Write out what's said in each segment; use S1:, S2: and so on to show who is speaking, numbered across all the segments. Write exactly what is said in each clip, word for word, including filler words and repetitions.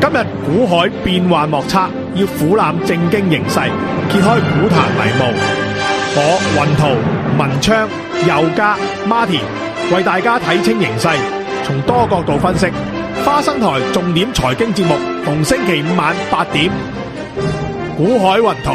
S1: 今日股海變幻莫測，要俯覽正經形勢，揭開股壇迷霧。我雲圖、文昌、佑嘉、Martin 為大家睇清形勢，從多角度分析。花生台重點財經節目，逢星期五晚八點。股海雲圖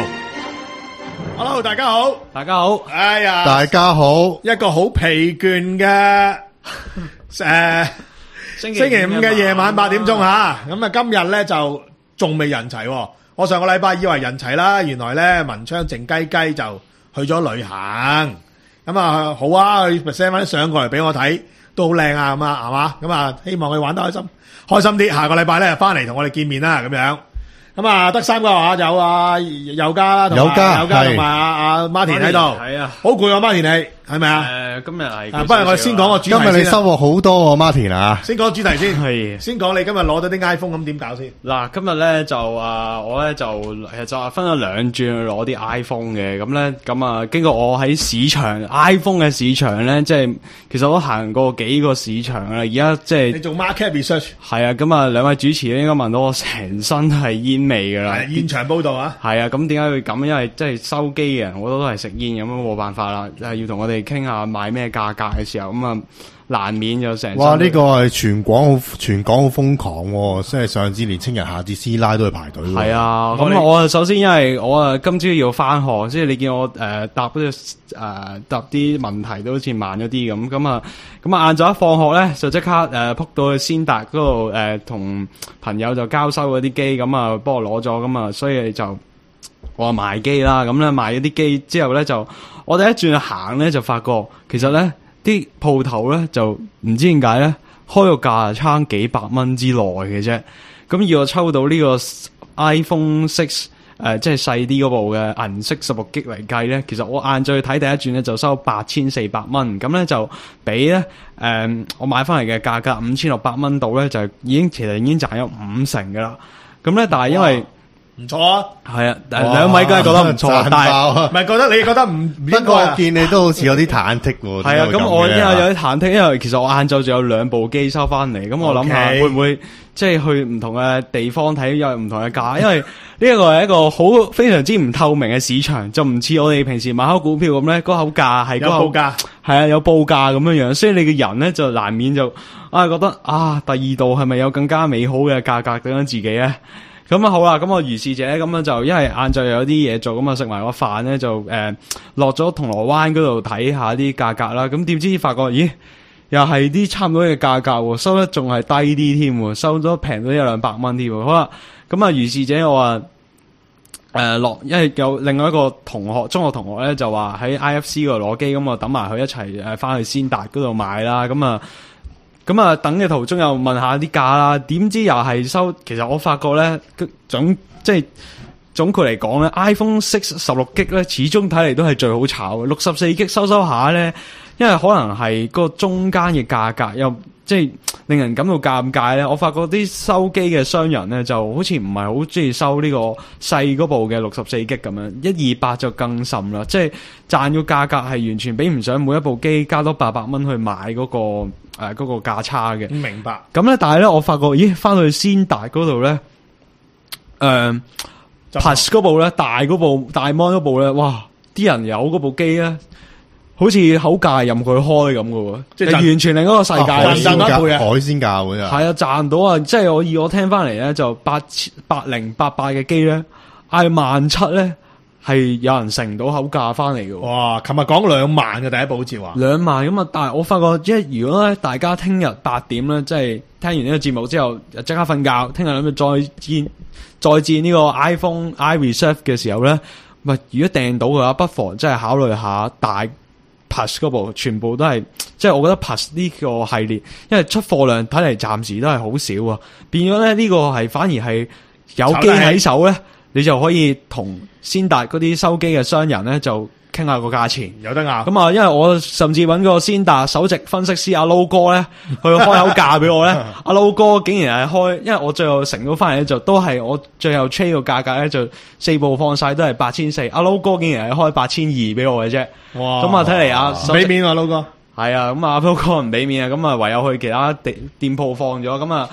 S1: ，Hello， 大家好，
S2: 大家好，
S1: 哎呀，
S3: 大家好，
S1: 一個好疲倦嘅誒。星期五嘅夜晚八點鐘吓，咁啊今日咧就仲未人齊。我上個禮拜以為人齊啦，原來咧文昌靜雞雞就去咗旅行。咁啊好啊，佢 send 翻啲相過嚟俾我睇，都好靚啊，咁啊係嘛，咁啊希望佢玩得開心，開心啲。下個禮拜咧翻嚟同我哋見面啦，咁樣。咁啊得三個話有啊佑嘉啦，
S3: 佑嘉
S1: 佑嘉同埋阿阿 Martin 喺度，係啊，好攰啊 Martin 你係咪啊？
S2: 誒今日係，
S1: 不如我哋先講個主題先。
S3: 今日你收穫好多喎 Martin 啊！
S1: 先講主題先，
S2: 係
S1: 先講你今日攞到啲 iPhone 咁點搞先？
S2: 嗱，今日咧就啊，我咧就其實就分咗兩轉去攞啲 iPhone 嘅，咁咧咁啊，經過我喺市場 iPhone 嘅市場咧，即係其實我都行過幾個市場啦，而家即係
S1: 你做 market research
S2: 係啊，咁啊兩位主持咧應該聞到我成身係煙味噶啦，
S1: 現場報道啊，
S2: 係啊，咁點解會咁？因為即係收機嘅人好多都係食煙，咁樣冇辦法啦，係要同我哋傾下買咩價格嘅時候，咁啊難免就成。
S3: 哇！呢、這個係全港好全港好瘋狂喎，即係上至年青人，下至師奶都去排隊。係
S2: 啊，咁我首先因為我啊今朝要翻學，即係你見我誒、呃、答嗰啲誒答啲問題都好似慢咗啲咁，咁啊咁啊晏晝一放學咧就即刻誒撲、呃、到去先達嗰度誒同朋友就交收嗰啲機，咁啊幫我攞咗，咁啊所以就我賣機啦，咁咧賣咗啲機之後咧就我哋一轉行咧就發覺其實咧。啲鋪頭咧就唔知點解咧開個價差幾百蚊之內嘅啫，咁要我抽到呢個 iPhone 六誒、呃、即係細啲嗰部嘅銀色十六 G 嚟計咧，其實我晏晝去睇第一轉咧就收八千四百蚊，咁咧就比咧誒、呃、我買翻嚟嘅價格五千六百蚊度咧就已經其實已經賺咗五成噶啦，咁咧但係因為
S1: 唔錯啊，
S2: 係啊，兩位梗係覺得唔錯，但係
S1: 唔係覺得你覺得唔唔應該
S3: 我見你都好似有啲忐忑喎。
S2: 係啊，咁我因為有啲忐忑，因為其實我晏晝仲有兩部機收翻嚟，咁我諗下會唔會即係去唔同嘅地方睇有唔同嘅價，因為呢一個係一個好非常之唔透明嘅市場，就唔似我哋平時買口股票咁咧，嗰口價係
S1: 有報價，
S2: 係啊有報價咁樣樣，所以你嘅人咧就難免就啊覺得啊第二度係咪有更加美好嘅價格等緊自己咧？咁啊好啦，咁我如是者咁樣就因為晏晝又有啲嘢做，咁啊食埋個飯咧就誒落咗銅鑼灣嗰度睇下啲價格啦。咁點知發覺咦又係啲差唔多嘅價格，收得仲係低啲添，收咗平咗一兩百蚊添。好啦，咁啊如是者我話誒落，因為有另外一個同學中學同學咧就話喺 I F C 嗰度攞機，咁我等埋佢一齊誒翻去先達嗰度買啦。咁啊。咁啊，等嘅途中又問下啲價啦，點知又係收。其實我發覺咧，總即係總括嚟講咧 ，iPhone 六十六 G 咧，始終睇嚟都係最好炒嘅。六十四 G 收收下咧，因為可能係個中間嘅價格又即係令人感到尷尬咧。我發覺啲收機嘅商人咧，就好似唔係好中意收呢個細嗰部嘅六十四 G 咁樣，一二八就更甚啦。即係賺個價格係完全比唔上每一部機加多八百蚊去買嗰個。誒、呃，嗰、那個價差嘅，
S1: 明白。
S2: 咁咧，但係咧，我發覺，咦，翻到去先達嗰度咧，誒、呃、，Plus 嗰部咧，大嗰部大 mon 嗰部咧，哇，啲人有嗰部機咧，好似口價任佢開咁嘅喎，即係完全另一個世界。
S3: 海鮮價，
S2: 海
S3: 鮮價嗰啲
S2: 係啊，賺到啊！即係我以我聽翻嚟咧，就八千八零八八嘅機咧，嗌萬七咧。係有人成到口價翻嚟嘅。
S1: 哇！琴日講兩萬嘅第一部好似話
S2: 兩萬咁啊！但係我發覺，即係如果咧大家聽日八點咧，即係聽完呢個節目之後，即刻瞓覺，聽日諗住再戰再戰呢個 iPhone iReserve 嘅時候咧，咪如果訂到嘅話，不妨真係考慮下大 Plus 嗰部，全部都係即係我覺得 Plus 呢個系列，因為出貨量睇嚟暫時都係好少啊，變咗咧呢個係反而係有機喺手咧。你就可以同先達嗰啲收機嘅商人咧，就傾下個價錢，
S1: 有得拗。
S2: 咁啊，因為我甚至揾個先達首席分析師阿 Low 哥咧，去開口價俾我咧。阿 Low 哥竟然係開，因為我最後成到翻嚟咧，就都係我最後 trade 個價格咧，就四部放晒都係八千四。阿 Low 哥竟然係開八千二俾我嘅啫。哇！咁啊，睇嚟啊，
S1: 唔俾面啊 Low 哥。
S2: 係啊，咁啊 Low 哥唔俾面啊，咁啊唯有去其他店店鋪放咗。咁啊。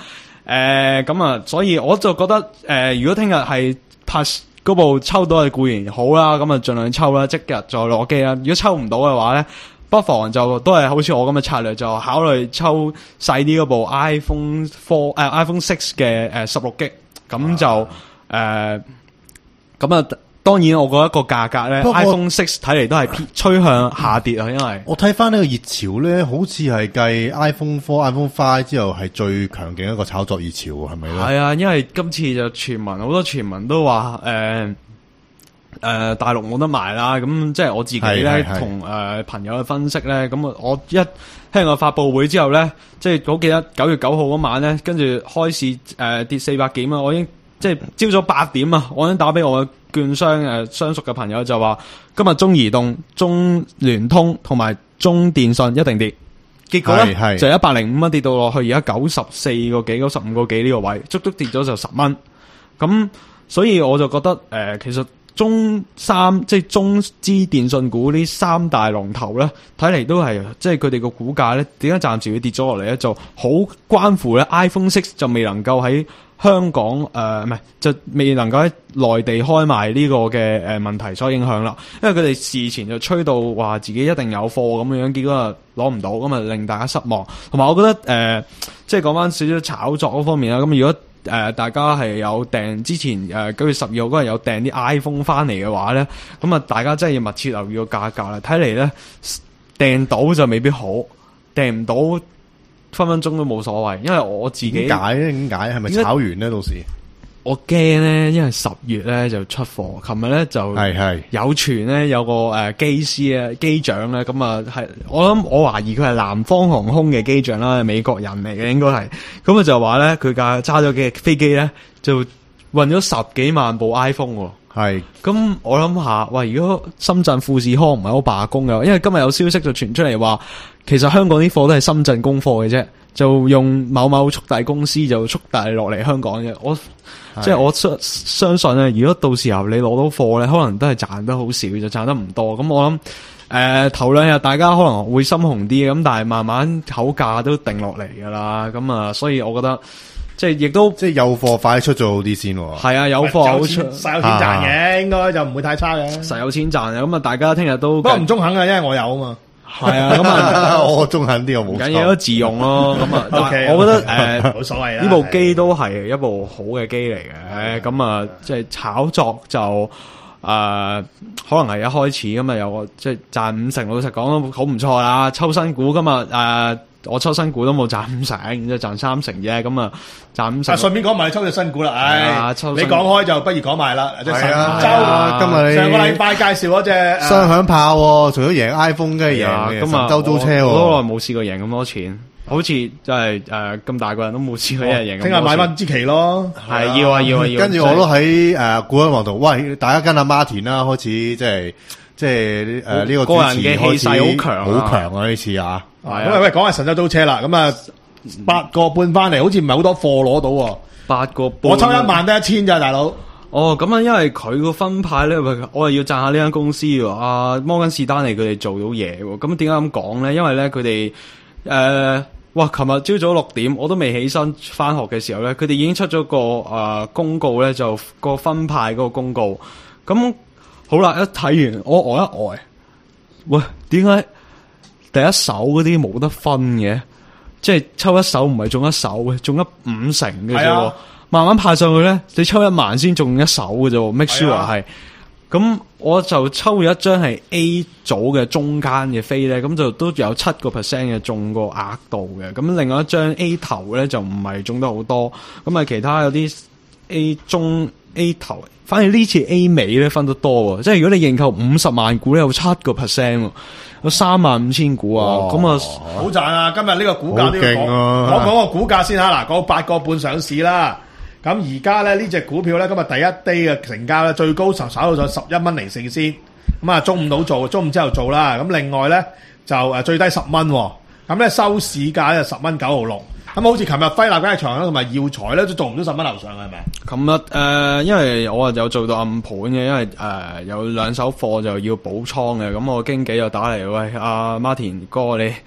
S2: 誒咁啊，所以我就覺得誒、呃，如果聽日係拍嗰部抽到嘅固然好啦，咁啊盡量抽啦，即日再攞機啦。如果抽唔到嘅話咧，不妨就都係好似我咁嘅策略，就考慮抽細啲嗰部 iPhone four 誒、呃、iPhone six 嘅誒十六 G， 咁就誒咁啊。當然，我覺得個價格咧 ，iPhone six 睇嚟都係偏趨向下跌啊，因為
S3: 我睇翻呢個熱潮咧，好似係繼 iPhone four、iPhone five 之後係最強勁一個炒作熱潮，係咪咧？係
S2: 啊，因為今次就傳聞好多傳聞都話誒誒大陸冇得賣啦，咁即係我自己咧同誒朋友嘅分析咧，咁我一聽個發佈會之後咧，即係我記得九月九號嗰晚咧，跟住開市誒、呃、跌四百幾啊，我已經即係朝早八點啊，我已經打俾我嘅券商誒相熟嘅朋友就話，今日中移動、中聯通同埋中電信一定跌，結果咧就一百零五蚊跌到落去，而家九十四個幾、九十五個幾呢個位，足足跌咗就十蚊。咁所以我就覺得誒、呃，其實中三即係中資電信股呢三大龍頭咧，睇嚟都係即係佢哋個股價咧，點解暫時會跌咗落嚟咧？就好關乎咧 iPhone six 就未能夠喺香港誒，唔、呃、係就未能夠喺內地開賣呢個嘅誒問題所影響啦。因為佢哋事前就吹到話自己一定有貨咁樣，結果啊攞唔到，咁啊令大家失望。同埋我覺得誒、呃，即係講翻少少炒作嗰方面啦。咁如果誒、呃，大家係有訂之前誒九月十二號嗰日有訂啲 iPhone 翻嚟嘅話咧，咁啊大家真係要密切留意個價格啦。睇嚟咧訂到就未必好，訂唔到分分鐘都冇所謂。因為我自己
S3: 點解咧？點解係咪炒完咧？到時
S2: 我驚咧，因為十月咧就出貨，琴日咧就係係有傳咧有個誒機師啊機長咧，咁啊係我諗我懷疑佢係南方航空嘅機長啦，美國人嚟嘅應該係，咁啊就話咧佢架揸咗嘅飛機咧就運咗十幾萬部 iPhone 喎。係，咁我諗下，喂，如果深圳富士康唔係好罷工嘅，因為今日有消息就傳出嚟話，其實香港啲貨都係深圳供貨嘅啫，就用某某速遞公司就速遞落嚟香港嘅。我即係我相相信咧，如果到時候你攞到貨咧，可能都係賺得好少，就賺得唔多。咁我諗，誒、呃、頭兩日大家可能會心紅啲，咁但係慢慢口價都定落嚟噶啦。咁啊，所以我覺得。即係亦都即係有貨快出咗好啲先喎。係啊，有貨好出，實有錢賺嘅，應該就唔會太差嘅。實有錢賺嘅，咁啊，大家聽日都不過唔中肯嘅，因為我有啊嘛。係啊，咁啊，我中肯啲，我冇。緊要都自用咯，咁啊，我覺得誒，冇所謂啦。呢部機都係一部好嘅機嚟嘅，咁啊，即係炒作就誒，可能係一開始咁啊，有個即係賺五成，老實講都好唔錯啦。抽新股今日誒。我抽新股都冇賺五成，然之後賺三成啫，咁啊賺五成。啊，順便講埋你抽隻新股啦，唉、哎，你講開就不如講埋啦。係啊，周、啊、今日上個禮拜介紹嗰隻雙響炮、啊，除咗贏 iPhone，梗係贏嘅神州租車。我好耐冇試過贏咁多錢，好似真係誒咁大個人都冇試過一日贏。聽日買翻支旗咯，係要啊要啊要。跟住我都喺誒股海王度，喂，大家跟阿 Martin 啦，開始即係即係誒呢個個人嘅氣勢好強，好強啊呢次啊！咁啊喂，講下神州租車啦，咁啊八個半翻嚟，好似唔係好多貨攞到。八個半，我抽一萬得一千咋，大佬。哦，咁啊，因為佢個分派咧，我又要讚下呢間公司喎。阿摩根士丹利佢哋做到嘢喎。咁點解咁講咧？因為咧佢哋誒，哇！琴日朝早六點，我都未起身翻學嘅時候咧，佢哋已經出咗個誒、呃、公告咧，就個分派嗰個公告。咁好啦，一睇完我呆一呆，喂，點解？第一手嗰啲冇得分嘅，即係抽一手唔係中一手嘅，中一五成嘅啫、啊。慢慢派上去咧，你抽一萬先中一手嘅啫。make sure 係，咁、啊、我就抽咗一張係 A 組嘅中間嘅飛咧，咁就都有七個 percent 嘅中個額度嘅。咁另外一張 A 頭咧就唔係中得好多，咁啊其他有啲 A 中 A 頭。反而呢次 A 尾咧分得多喎，即係如果你認購五十萬股咧有七個 percent，有三萬五千股啊，咁啊好賺啊！今日呢個股價都要講，講講個股價先吓，嗱，嗰八個半上市啦，咁而家咧呢隻股票咧今日第一 day 嘅成交咧最高就炒到咗十一蚊零四先，咁啊中午到做，中午之後做啦，咁另外咧就誒最低十蚊，咁咧收市價咧十蚊九毫六。咁好似琴日輝立街場啦，同埋耀才咧都做唔到十蚊樓上係咪？琴日誒，因為我有做到暗盤嘅，因為誒、呃、有兩手貨就要補倉嘅，咁我經紀又打嚟，喂阿、啊、Martin 哥，你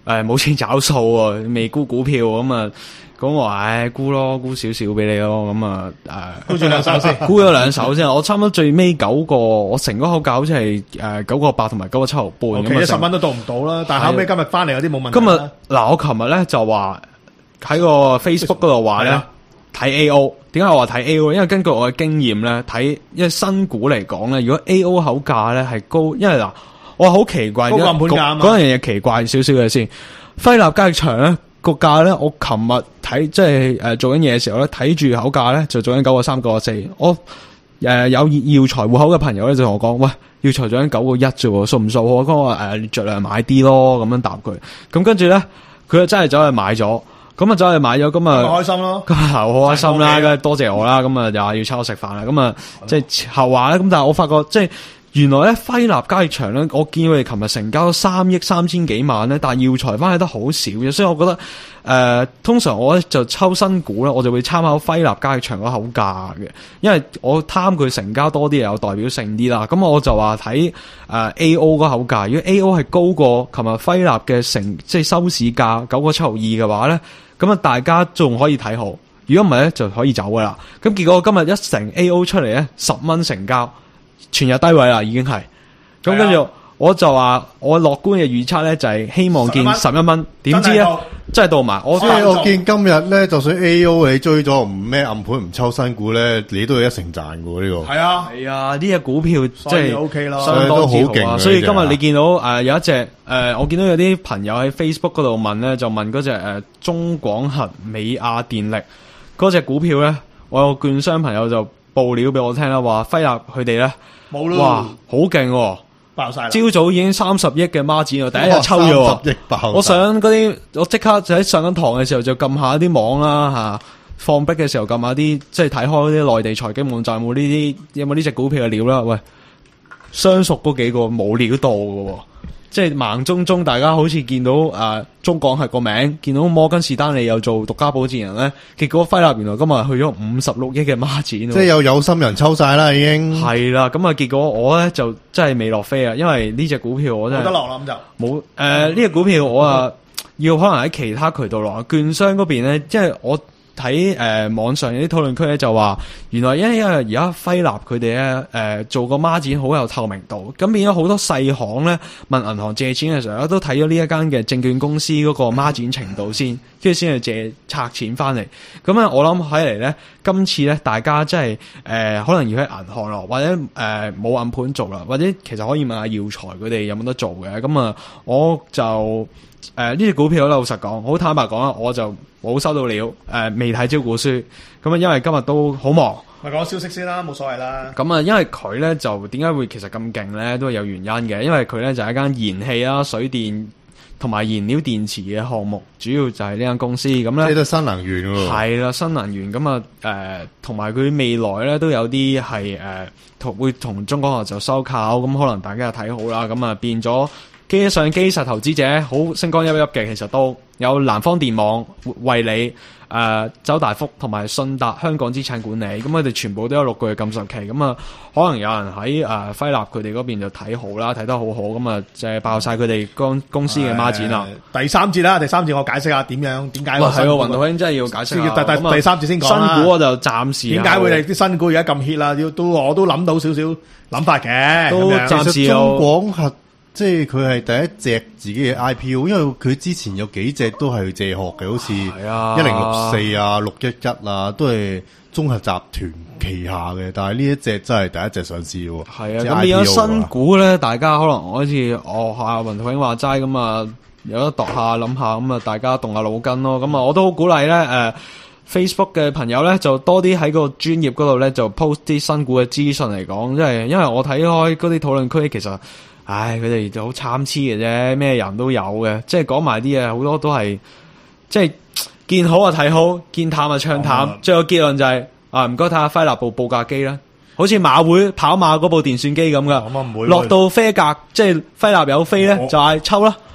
S2: 誒冇錢找數喎，未沽股票咁啊。咁我唉沽咯，沽少少俾你咯，咁啊誒，
S1: 沽住兩手先，
S2: 沽咗兩手先。我差唔多最尾九個，我成個口價好似係誒九個八同埋九個七毫半。
S1: 其實十蚊都到唔到啦，但係後尾今日翻嚟有啲冇問題。
S2: 今日嗱，我琴日咧就話喺個 Facebook 嗰度話咧睇 A O， 點解我話睇 A O？ 因為根據我嘅經驗咧，睇因為新股嚟講咧，如果 A O 口價咧係高，因為嗱我好奇怪，
S1: 高暗盤價啊嘛，
S2: 嗰樣嘢奇怪少少嘅先。輝立交易場咧。個價咧，我琴日睇即係誒、呃、做緊嘢嘅時候咧，睇住口價咧就做緊九個三、九個四。我誒、呃、有耀財戶口嘅朋友咧就同我講：喂，耀財做緊九個一啫喎，數唔數？我講話誒盡量買啲咯，咁樣答佢。咁跟住咧，佢就真係走去買咗。咁啊走去買咗，咁啊
S1: 開心咯。
S2: 咁啊好開心啦，梗係多謝我啦。咁啊又話要請我食飯啦。咁啊即係後話咧。咁但係我發覺即係。原來咧輝立交易場咧，我見佢哋琴日成交咗三億三千幾萬咧，但係耀財翻去得好少嘅，所以我覺得誒、呃，通常我咧就抽新股咧，我就會參考輝立交易場個口價嘅，因為我貪佢成交多啲，有代表性啲啦。咁我就話睇誒 A O 個口價，如果 A O 係高過琴日輝立嘅成即係收市價九個七毫二嘅話咧，咁啊大家仲可以睇好。如果唔係咧，就可以走噶啦。咁結果今日一成 A O 出嚟咧，十蚊成交。全日低位啦，已經係咁，跟住我就話我樂觀嘅預測咧，就係希望見十一蚊，點知咧真係到埋。我
S3: 即係我見今日咧，就算 A O 你追咗唔咩暗盤唔抽新股咧，你都有一成賺嘅呢個。
S1: 係啊，
S2: 係啊，呢隻股票即係
S1: O K 啦，
S2: 相當之
S3: 好勁啊。
S2: 所以今日你見到誒、呃、有一隻誒、呃，我見到有啲朋友喺 Facebook 嗰度問咧，就問嗰隻誒中廣核美亞電力嗰隻股票咧，我有券商朋友就報料俾我聽啦，話輝立佢哋咧。
S1: 冇咯，
S2: 哇，好勁喎！
S1: 爆晒啦！
S2: 朝早已經三十億嘅孖展喎，第一日抽咗
S3: 三十億爆！
S2: 我想嗰啲，我即刻就喺上緊堂嘅時候就撳下啲網啦吓，放逼嘅時候撳下啲，即係睇開啲內地財經網站有冇呢啲，有冇呢隻股票嘅料啦？喂，相熟嗰幾個冇料到嘅喎。即係盲中中，大家好似見到誒、呃、中廣核個名，見到摩根士丹利又做獨家保薦人咧，結果輝立原來今日去咗五十六億嘅孖展，即
S3: 係有有心人抽晒啦，已經
S2: 係啦。咁啊，結果我咧就真係未落飛啊，因為呢隻股票我真係
S1: 冇得落啦，咁就
S2: 冇誒呢隻股票我啊要可能喺其他渠道落，券商嗰邊咧，即係我。睇誒、呃、網上有啲討論區咧就話，原來因為因為而家輝立佢哋咧誒做個孖展好有透明度，咁變咗好多細行咧問銀行借錢嘅時候都睇咗呢一間嘅證券公司嗰個孖展程度先，跟住先去借拆錢翻嚟。咁啊，我諗睇嚟咧，今次咧大家真係誒可能要喺銀行咯，或者誒冇暗盤做啦，或者其實可以問下耀財佢哋有冇得做嘅。咁啊，我就誒呢隻股票老實講，好坦白講啦，我就。冇收到料，誒、呃、未睇招股書，咁啊因為今日都好忙，
S1: 咪講消息先啦，冇所謂啦。
S2: 咁啊，因為佢咧就點解會其實咁勁咧，都係有原因嘅，因為佢咧就係、是、一間燃氣啦、水電同埋燃料電池嘅項目，主要就係呢間公司咁咧。
S3: 即係都新能源喎。係
S2: 啦，新能源咁啊誒，同埋佢未來咧都有啲係誒同會同中廣核就收購，咁可能大家就睇好啦，咁啊變咗。基上基實投資者好星光熠熠嘅，其實都有南方電網、惠理、誒、呃、周大福同埋信達香港資產管理，咁佢哋全部都有六個月禁售期，咁啊可能有人喺誒輝立佢哋嗰邊就睇好啦，睇得好好，咁啊即係爆晒佢哋公公司嘅孖展啦。
S1: 第三節啦，第三節我解釋下點樣點解。係喎，
S2: 雲道兄真係要解釋下。
S1: 第第第三節先講啦。
S2: 新股我就暫時
S1: 點解會係啲新股而家咁 hit 啦？要都我都諗到少少諗法嘅。
S2: 都暫時
S3: 中廣核。即係佢係第一隻自己嘅 I P O， 因為佢之前有幾隻都係借殼嘅，好似一零六四啊、六一一啊，都係綜合集團旗下嘅。但係呢一隻真係第一隻上市喎。
S2: 係啊，咁變咗新股咧，大家可能好似學下雲圖兄話齋咁啊，有得度下諗下，咁啊大家動下腦筋咯。咁啊，我都好鼓勵咧誒 Facebook 嘅朋友咧，就多啲喺個專頁嗰度咧，就 post 啲新股嘅資訊嚟講，因為因為我睇開嗰啲討論區，其實。唉，佢哋就好參差嘅啫，咩人都有嘅，即係講埋啲嘢好多都係，即係見好啊睇好，見淡啊唱淡，嗯、最後結論就係、是、啊唔該睇下輝立部報價機啦，好似馬會跑馬嗰部電算機咁噶，落到飛格，即係輝立有飛咧就係抽啦。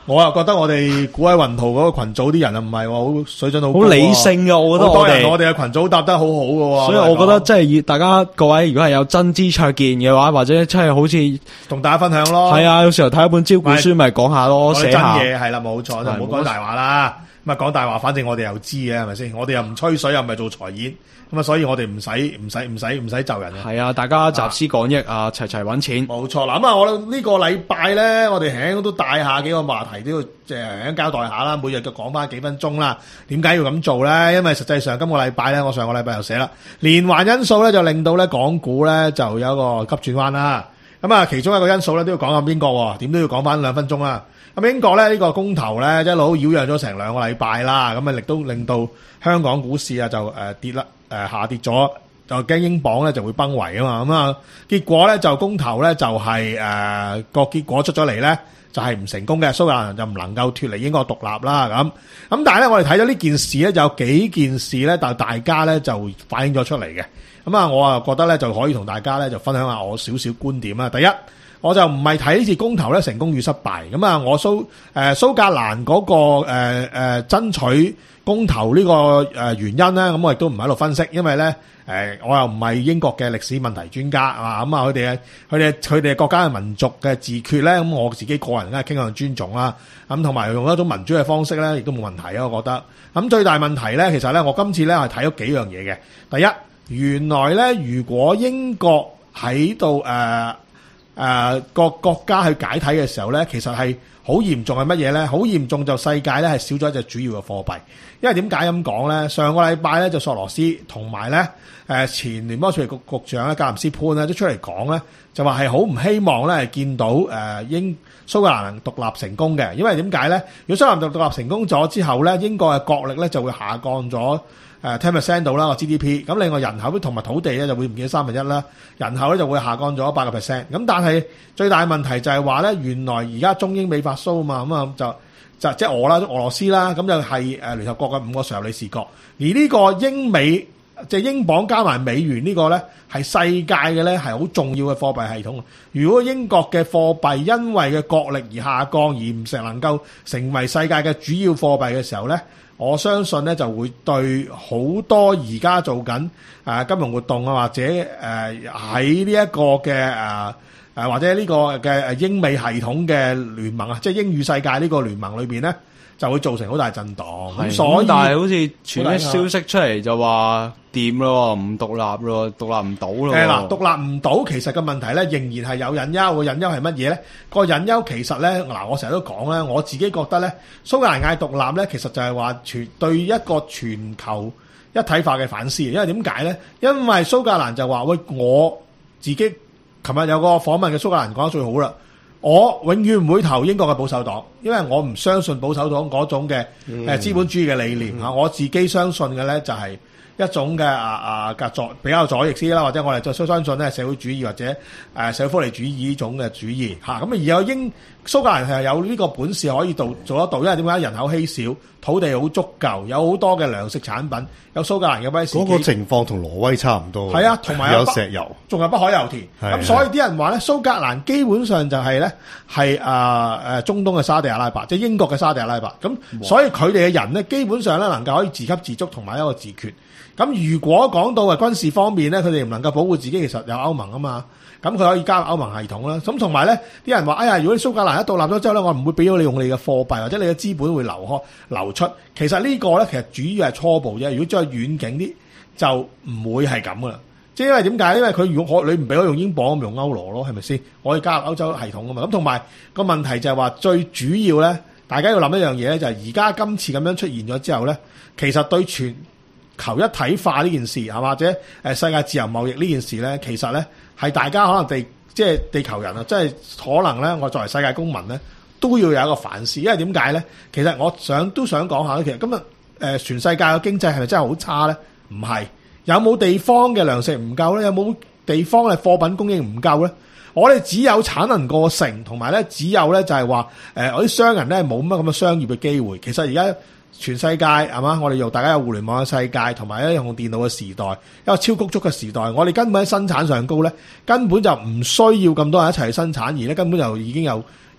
S1: 我又覺得我哋股海雲圖嗰個群組啲人啊，唔係喎，好水準好高
S2: 好理性嘅，我覺得
S1: 好多人
S2: 我
S1: 我哋嘅群組答得好好嘅喎。
S2: 所以我覺得即係大家各位如果係有真知灼見嘅話，或者真係好似
S1: 同大家分享咯。
S2: 係啊，有時候睇一本招股書咪講下咯，寫下
S1: 真嘢係啦，冇錯，就唔好講大話啦。咁啊講大話，反正我哋又知嘅係咪先？我哋又唔吹水，又唔係做財演，咁啊，所以我哋唔使唔使唔使唔使就人嘅。
S2: 係啊，大家集思廣益啊，齊齊揾錢。
S1: 冇錯啦，咁啊，我呢個禮拜咧，我哋輕都帶下幾個話題都要即係輕交代下啦，每日就講翻幾分鐘啦。點解要咁做咧？因為實際上今個禮拜咧，我上個禮拜又寫啦，連環因素咧就令到咧港股咧就有一個急轉彎啦。咁啊，其中一個因素咧都要講下邊個，點都要講翻兩分鐘啦。咁英國咧呢個公投咧一路擾攘咗成兩個禮拜啦，咁啊亦都令到香港股市啊就誒跌啦，誒下跌咗，就驚英鎊咧就會崩圍啊嘛，咁啊結果咧就公投咧就係誒個結果出咗嚟咧就係唔成功嘅，蘇格蘭就唔能夠脫離英國獨立啦咁，咁但係咧我哋睇咗呢件事咧就有幾件事咧，但係大家咧就反映咗出嚟嘅，咁啊我啊覺得咧就可以同大家咧就分享下我少少觀點啦。第一，我就唔係睇呢次公投咧成功與失敗，咁啊我蘇誒蘇格蘭嗰個誒誒爭取公投呢個誒原因咧，咁我亦都唔喺度分析，因為咧誒我又唔係英國嘅歷史問題專家啊，咁啊佢哋佢哋佢哋國家嘅民族嘅自決咧，咁我自己個人咧傾向尊重啦，咁同埋用一種民主嘅方式咧，亦都冇問題啊，我覺得。咁最大問題咧，其實咧我今次咧係睇咗幾樣嘢嘅。第一，原來咧如果英國喺度誒誒個國家去解體嘅時候咧，其實係好嚴重係乜嘢咧？好嚴重就世界咧係少咗一隻主要嘅貨幣，因為點解咁講咧？上個禮拜咧就索羅斯同埋咧誒前聯邦儲備局局長咧格林斯潘咧都出嚟講咧，就話係好唔希望咧係見到誒英蘇格蘭獨立成功嘅，因為點解咧？如果蘇格蘭獨立成功咗之後咧，英國嘅國力咧就會下降咗。誒 ten percent 到啦個 G D P， 咁另外人口同埋土地咧就會唔見三分一啦，人口咧就會下降咗八個 percent。咁但係最大問題就係話咧，原來而家中英美發蘇啊嘛，咁啊就就即係俄啦，俄羅斯啦，咁就係誒聯合國嘅五個常任理事國。而呢個英美即係英鎊加埋美元呢個咧，係世界嘅咧係好重要嘅貨幣系統。如果英國嘅貨幣因為嘅國力而下降，而唔成能夠成為世界嘅主要貨幣嘅時候咧，我相信咧就會對好多而家做緊誒金融活動啊，或者誒喺呢一個嘅誒誒或者呢個嘅誒英美系統嘅聯盟啊，即係英語世界呢個聯盟裏邊咧，就會造成好大震盪。咁所以
S2: 但係好似傳啲消息出嚟就話掂咯，唔獨立咯，獨立唔到咯。
S1: 誒嗱，獨立唔到，其實個問題咧仍然係有隱憂。個隱憂係乜嘢咧？個隱憂其實咧嗱，我成日都講咧，我自己覺得咧，蘇格蘭嗌獨立咧，其實就係話全對一個全球一體化嘅反思。因為點解咧？因為蘇格蘭就話喂，我自己琴日有個訪問嘅蘇格蘭講得最好啦。我永遠唔會投英國嘅保守黨，因為我唔相信保守黨嗰種嘅誒資本主義嘅理念嚇。嗯、我自己相信嘅咧就係一種嘅啊啊格左比較左翼啲啦，或者我哋就相信咧社會主義或者誒社會福利主義呢種嘅主義嚇。咁啊而有英蘇格蘭係有呢個本事可以做做得到，因為點解人口稀少，土地好足夠，有好多嘅糧食產品，有蘇格蘭嘅威士忌。
S3: 嗰個情況同挪威差唔多。
S1: 係啊，同埋
S3: 有石油，
S1: 仲有北海油田。咁所以啲人話咧，蘇格蘭基本上就係咧係啊誒中東嘅沙地阿拉伯，即係英國嘅沙地阿拉伯。咁所以佢哋嘅人咧，基本上咧能夠可以自給自足同埋一個自決。咁如果講到係軍事方面咧，佢哋唔能夠保護自己，其實有歐盟啊嘛。咁佢可以加入歐盟系統啦。咁同埋咧，啲人話：哎呀，如果你蘇格蘭一獨立咗之後咧，我唔會俾到你用你嘅貨幣，或者你嘅資本會流開流出。其實呢個咧，其實主要係初步啫。如果再遠景啲，就唔會係咁噶啦。即係因為點解？因為佢如果你唔俾我用英鎊，咁用歐羅咯，係咪先？我可以加入歐洲系統啊嘛。咁同埋個問題就係話，最主要咧，大家要諗一樣嘢咧，就係而家今次咁樣出現咗之後咧，其實對全球一體化呢件事係或者誒世界自由貿易呢件事咧，其實咧係大家可能地即係地球人啊，即係可能咧，我作為世界公民咧，都要有一個反思。因為點解咧？其實我想都想講下咧，其實今日誒全世界嘅經濟係咪真係好差咧？唔係，有冇地方嘅糧食唔夠咧？有冇地方嘅貨品供應唔夠咧？我哋只有產能過剩，同埋咧只有咧就係話誒我啲商人咧冇乜咁嘅商業嘅機會。其實而家全世界係嘛？我哋用大家有互聯網嘅世界，同埋咧用電腦嘅時代，一個超谷足嘅時代。我哋根本喺生產上高咧，根本就唔需要咁多人一齊去生產，而咧根本就已經有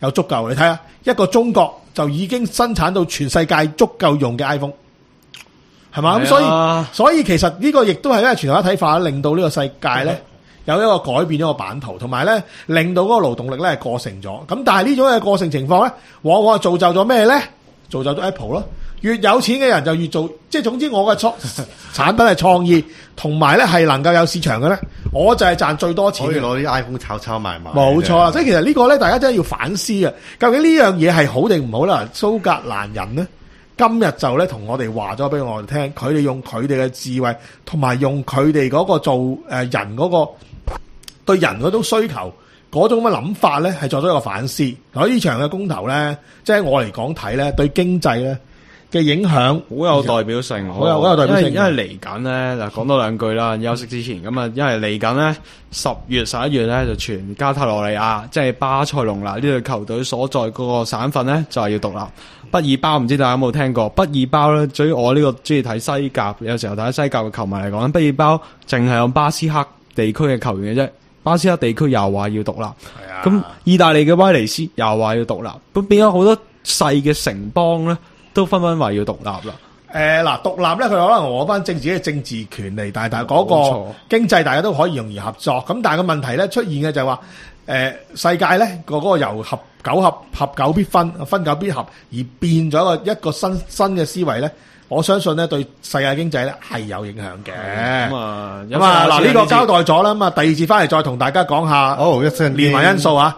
S1: 有足夠。你睇下，一個中國就已經生產到全世界足夠用嘅 iPhone， 係嘛？咁、
S2: 係啊
S1: 所以所以其實呢個亦都係因為全球一體化，令到呢個世界咧有一個改變咗個版圖，同埋咧令到嗰個勞動力咧係過剩咗。咁但係呢種嘅過剩情況咧，往往係造就咗咩咧？造就咗 Apple 咯。越有錢嘅人就越做，即係總之我嘅創產品係創意，同埋咧係能夠有市場嘅咧，我就係賺最多錢嘅。
S3: 可以攞啲 iPhone 炒炒賣賣。
S1: 冇錯啦，即係其實呢個咧，大家真係要反思啊！究竟呢樣嘢係好定唔好啦？蘇格蘭人咧，今日就咧同我哋話咗俾我哋聽，佢哋用佢哋嘅智慧，同埋用佢哋嗰個做誒人嗰個對人嗰種需求嗰種咁嘅諗法咧，係作咗一個反思。所以呢場嘅公投咧，即係我嚟講睇咧，對經濟咧嘅影響
S2: 好有代表性，
S1: 好有好有代表性。
S2: 因為因為嚟緊咧，嗱講多兩句啦，休息之前咁啊，因為嚟緊咧十月十一月咧就全加泰羅尼亞，即係巴塞隆拿呢隊球隊所在嗰個省份咧就係要獨立。畢爾包唔知大家有冇聽過？畢爾包咧，對於我呢個中意睇西甲，有時候睇西甲嘅球迷嚟講，畢爾包淨係用巴斯克地區嘅球員嘅啫。巴斯克地區又話要獨立，咁、啊、意大利嘅威尼斯又話要獨立，咁變咗好多細嘅城邦咧。都紛紛話要獨立啦。
S1: 誒嗱，獨立咧，佢可能攞翻政治嘅政治權利，但係但係嗰個經濟大家都可以容易合作。咁但係個問題咧出現嘅就係話，誒世界咧個嗰個由合久合合久必分，分久必合，而變咗一個一個新新嘅思維咧。我相信咧對世界經濟咧係有影響嘅。咁啊，咁啊嗱，呢個交代咗啦。咁啊，第二節翻嚟再同大家講下。
S3: 好，一聲
S1: 連環因素啊！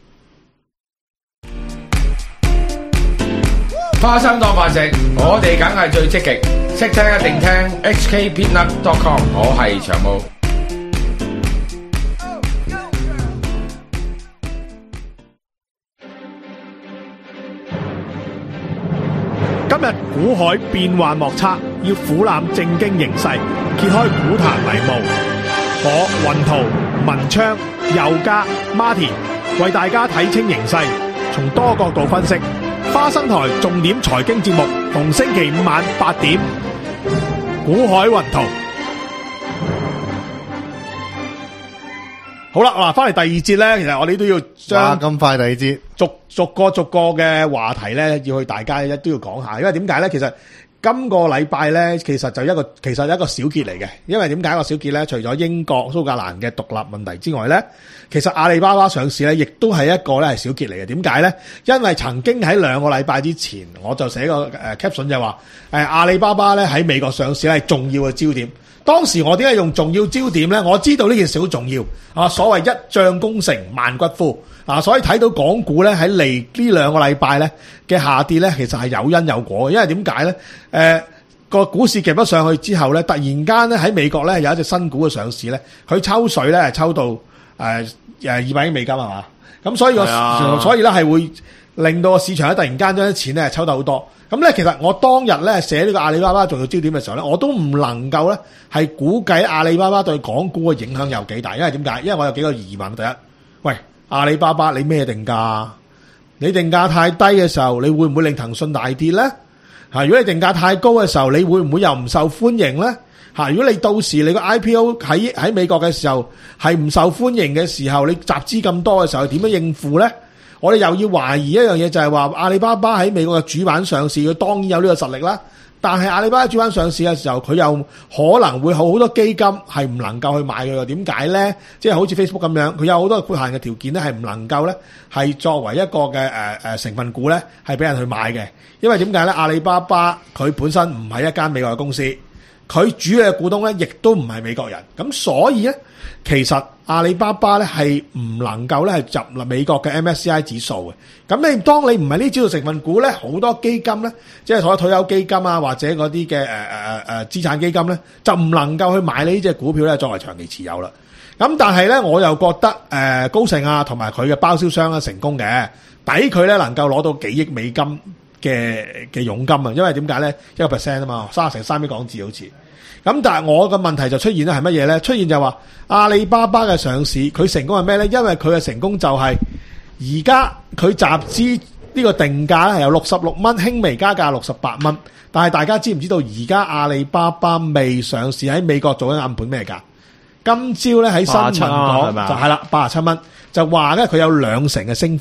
S4: 花生當飯食，我哋梗係最積極，識聽一定聽 H K Peanut dot com， 我係長毛。
S1: 今日股海變幻莫測，要俯瞰正經形勢，揭開股壇迷霧。我雲圖、文昌、佑嘉、Martin 為大家睇清形勢，從多角度分析。花生台重點財經節目，逢星期五晚八點，股海雲圖。好啦，嗱，翻嚟第二節咧，其實我哋都要將
S3: 咁快第二節，
S1: 逐逐個逐個嘅話題咧，要去大家一都要講下，因為點解咧？其實今個禮拜咧，其實就一個其實一個小結嚟嘅。因為點解一個小結咧？除咗英國蘇格蘭嘅獨立問題之外咧，其實阿里巴巴上市咧，亦都係一個咧係小結嚟嘅。點解咧？因為曾經喺兩個禮拜之前，我就寫個誒 caption 就話誒阿里巴巴咧喺美國上市係重要嘅焦點。當時我點解用重要焦點咧？我知道呢件事好重要啊！所謂一將功成萬骨枯啊，所以睇到港股咧喺嚟呢兩個禮拜咧嘅下跌咧，其實係有因有果嘅。因為點解咧？誒、呃、個股市夾咗上去之後咧，突然間咧喺美國咧有一隻新股嘅上市咧，佢抽水咧係抽到誒誒二百億美金係嘛？咁所以個、啊、所以咧係會令到個市場咧突然間將啲錢咧抽得好多。咁咧，其實我當日咧寫呢個阿里巴巴重要焦點嘅時候咧，我都唔能夠咧係估計阿里巴巴對港股嘅影響有幾大，因為點解？因為我有幾個疑問。第一，喂，阿里巴巴你咩定價？你定價太低嘅時候，你會唔會令騰訊大跌咧？嚇，如果你定價太高嘅時候，你會唔會又唔受歡迎咧？嚇，如果你到時你個 I P O 喺喺美國嘅時候係唔受歡迎嘅時候，你集資咁多嘅時候，點樣應付咧？我哋又要懷疑一樣嘢，就係話阿里巴巴喺美國嘅主板上市，佢當然有呢個實力啦。但係阿里巴巴主板上市嘅時候，佢又可能會好多基金係唔能夠去買佢。點解咧？即係好似 Facebook 咁樣，佢有好多局限嘅條件咧，係唔能夠咧係作為一個嘅誒誒成分股咧，係俾人去買嘅。因為點解咧？阿里巴巴佢本身唔係一間美國嘅公司，佢主要嘅股東咧亦都唔係美國人，咁所以咧，其實阿里巴巴咧係唔能夠咧係入美國嘅 M S C I 指數嘅。咁你當你唔係呢指數成分股咧，好多基金咧，即係所謂退休基金啊，或者嗰啲嘅誒誒誒資產基金咧，就唔能夠去買呢隻股票咧作為長期持有啦。咁但係咧，我又覺得誒、呃、高盛啊同埋佢嘅包銷商咧成功嘅，抵佢咧能夠攞到幾億美金嘅嘅佣金啊，因為點解咧？一個 percent 啊嘛，三成三億港紙好似。咁但係我嘅問題就出現咧係乜嘢咧？出現就話阿里巴巴嘅上市，佢成功係咩咧？因為佢嘅成功就係而家佢集資呢個定價咧係由六十六蚊輕微加價六十八蚊，但係大家知唔知道而家阿里巴巴未上市喺美國做緊暗盤咩價？今朝咧喺新聞講就係啦，八十七蚊，就話咧佢有兩成嘅升幅。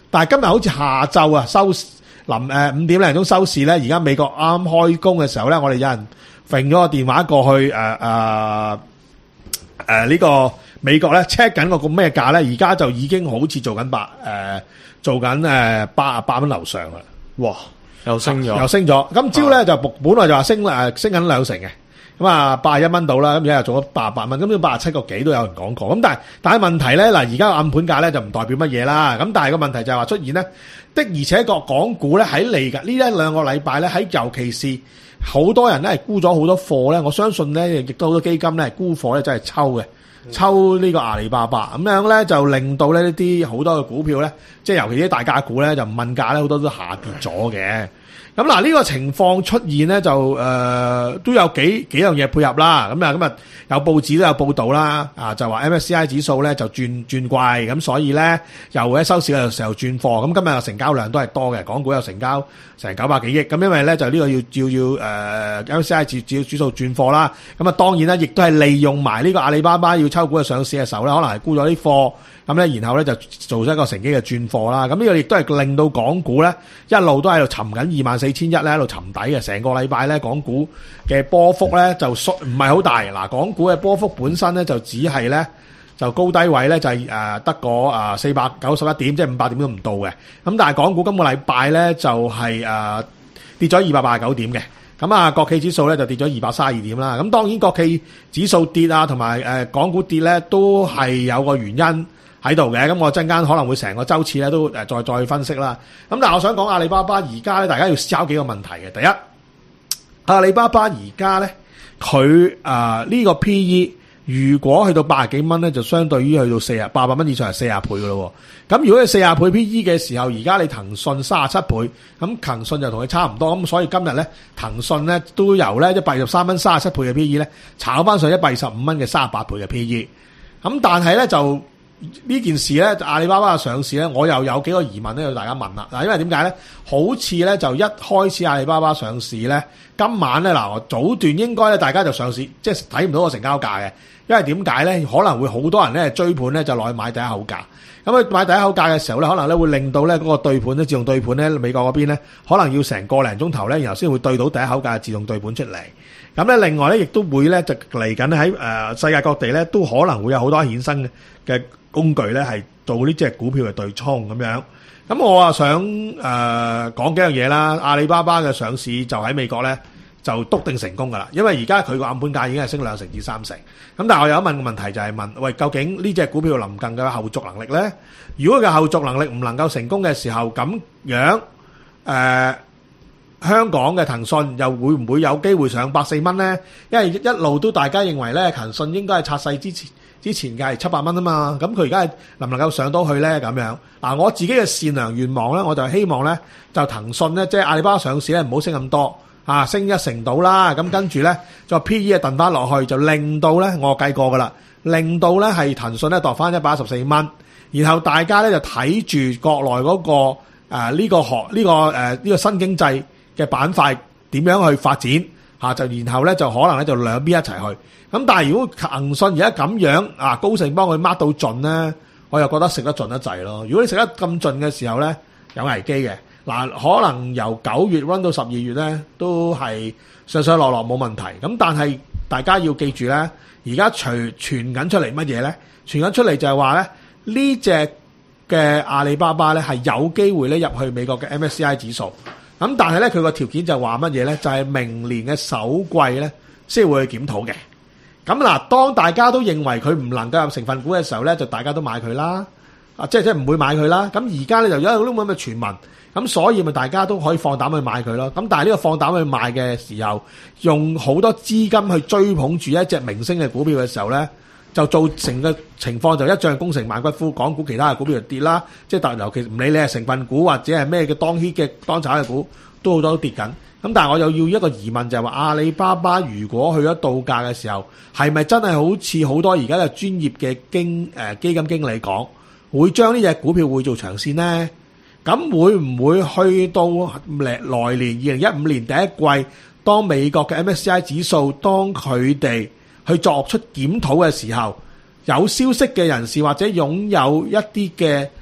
S1: 但係今日好似下晝啊收臨誒五點零鐘收市咧，而家美國啱開工嘅時候咧，我哋有人揈咗個電話過去誒誒誒呢個美國咧 check 緊個個咩價咧，而家就已經好似做緊八誒做緊誒八啊八蚊樓上啦。
S2: 哇！又升咗，
S1: 又升咗。今朝咧就本來就話升誒升緊兩成嘅，咁啊八十一蚊到啦，咁而家又做咗八十八蚊，咁八十七個幾都有人講過。咁但係但係問題咧，嗱而家暗盤價咧就唔代表乜嘢啦。咁但係個問題就係話出現咧的，而且個港股咧喺嚟㗎呢一兩個禮拜咧，喺尤其是好多人咧係沽咗好多貨咧，我相信咧亦都好多基金咧係沽貨咧真係抽嘅。抽呢個阿里巴巴咁樣咧，就令到咧呢啲好多嘅股票咧，即係尤其啲大價股咧，就唔問價咧，好多都下跌咗嘅。咁嗱呢個情況出現咧，就誒、呃、都有幾幾樣嘢配合啦。咁啊咁啊有報紙都有報道啦，啊就話 M S C I 指數咧就轉轉貴，咁所以咧又喺收市嘅時候轉貨。咁今日嘅成交量都係多嘅，港股有成交成九百幾億。咁因為咧就呢個要要要誒 M S C I 指指指數轉貨啦。咁啊當然啦，亦都係利用埋呢個阿里巴巴要抽股嘅上市嘅時候咧，可能係沽咗啲貨。咁咧，然後咧就做咗一個乘機嘅轉貨啦。咁呢個亦都係令到港股咧一路都喺度沉緊二萬四千一咧，喺度沉底嘅。成個禮拜咧，港股嘅波幅咧就縮唔係好大。嗱，港股嘅波幅本身咧就只係咧就高低位咧就係誒得個誒四百九十一點，即係五百點都唔到嘅。咁但係港股今個禮拜咧就係誒跌咗二百八十九點嘅。咁啊，國企指數咧就跌咗二百三十二點啦。咁當然國企指數跌啊，同埋誒港股跌咧都係有個原因喺度嘅，咁我陣間可能會成個週次咧都誒再再分析啦。咁但係我想講阿里巴巴而家咧，大家要思考幾個問題嘅。第一，阿里巴巴而家咧佢啊呢個 P E 如果去到八十幾蚊咧，就相對於去到四啊八百蚊以上係四十倍嘅咯。咁如果係四十倍 P E 嘅時候，而家你騰訊三十七倍，咁騰訊就同佢差唔多。咁所以今日咧騰訊咧都由咧一百二十三蚊三十七倍嘅 P E 咧炒翻上一百二十五蚊嘅三十八倍嘅 P E。咁但係咧就呢件事咧，阿里巴巴嘅上市咧，我又有幾個疑問咧，要大家問啦。嗱，因為點解咧？好似咧就一開始阿里巴巴上市咧，今晚咧嗱，我早段應該咧大家就上市，即係睇唔到個成交價嘅。因為點解咧？可能會好多人咧追盤咧就落去買第一口價。咁佢買第一口價嘅時候咧，可能咧會令到咧嗰個對盤咧自動對盤咧，美國嗰邊咧可能要成個零鐘頭咧，然後先會對到第一口價嘅自動對盤出嚟。咁咧另外咧亦都會咧就嚟緊喺誒世界各地咧都可能會有好多衍生嘅嘅工具咧係做呢隻股票嘅對沖咁樣。咁我啊想誒、呃、講幾樣嘢啦。阿里巴巴嘅上市就喺美國咧就篤定成功噶啦，因為而家佢個暗盤價已經係升兩成至三成。咁但係我有一問個問題就係問，喂，究竟呢隻股票能唔能夠有後續能力咧？如果佢嘅後續能力唔能夠成功嘅時候，咁樣誒、呃、香港嘅騰訊又會唔會有機會上百四蚊咧？因為一路都大家認為咧，騰訊應該係拆細之前之前嘅係七百蚊啊嘛，咁佢而家係能唔能夠上到去咧？咁樣嗱，我自己嘅善良願望咧，我就希望咧就騰訊咧，即係阿里巴巴上市咧，唔好升咁多。啊，升一成到啦，咁跟住咧，再 P E 啊燉翻落去，就令到咧，我計過噶啦，令到咧係騰訊咧度翻一百一十四蚊，然後大家咧就睇住國內嗰、那個誒呢、呃這個學呢、這個誒呢、呃這個新經濟嘅板塊點樣去發展嚇、啊，就然後咧就可能咧就兩邊一齊去。咁但係如果騰訊而家咁樣啊，高盛幫佢 mark 到盡咧，我又覺得食得盡得滯咯。如果你食得咁盡嘅時候咧，有危機嘅。嗱，可能由九月 run 到十二月咧，都係上上落落冇問題。咁但係大家要記住咧，而家傳傳緊出嚟乜嘢咧？傳緊出嚟就係話咧，呢隻嘅阿里巴巴咧係有機會咧入去美國嘅 M S C I 指數。咁但係咧佢個條件就話乜嘢咧？就係、是、明年嘅首季咧先會去檢討嘅。咁嗱，當大家都認為佢唔能夠入成分股嘅時候咧，就大家都買佢啦。啊，即係即係唔會買佢啦。咁而家咧就有啲咁嘅傳聞。咁所以咪大家都可以放膽去買佢咯。咁但係呢個放膽去買嘅時候，用好多資金去追捧住一隻明星嘅股票嘅時候咧，就造成嘅情況就一將功成萬骨枯，港股其他嘅股票就跌啦。即係特尤其唔理你係成分股或者係咩嘅當 hit 嘅當炒嘅股，都好多都跌緊。咁但係我又要一個疑問就係話，阿里巴巴如果去咗到價嘅時候，係咪真係好似好多而家嘅專業嘅經誒基金經理講，會將呢隻股票會做長線咧？咁會唔會去到來年二零一五年第一季，當美國嘅 M S C I 指數當佢哋去作出檢討嘅時候，有消息嘅人士或者擁有一啲嘅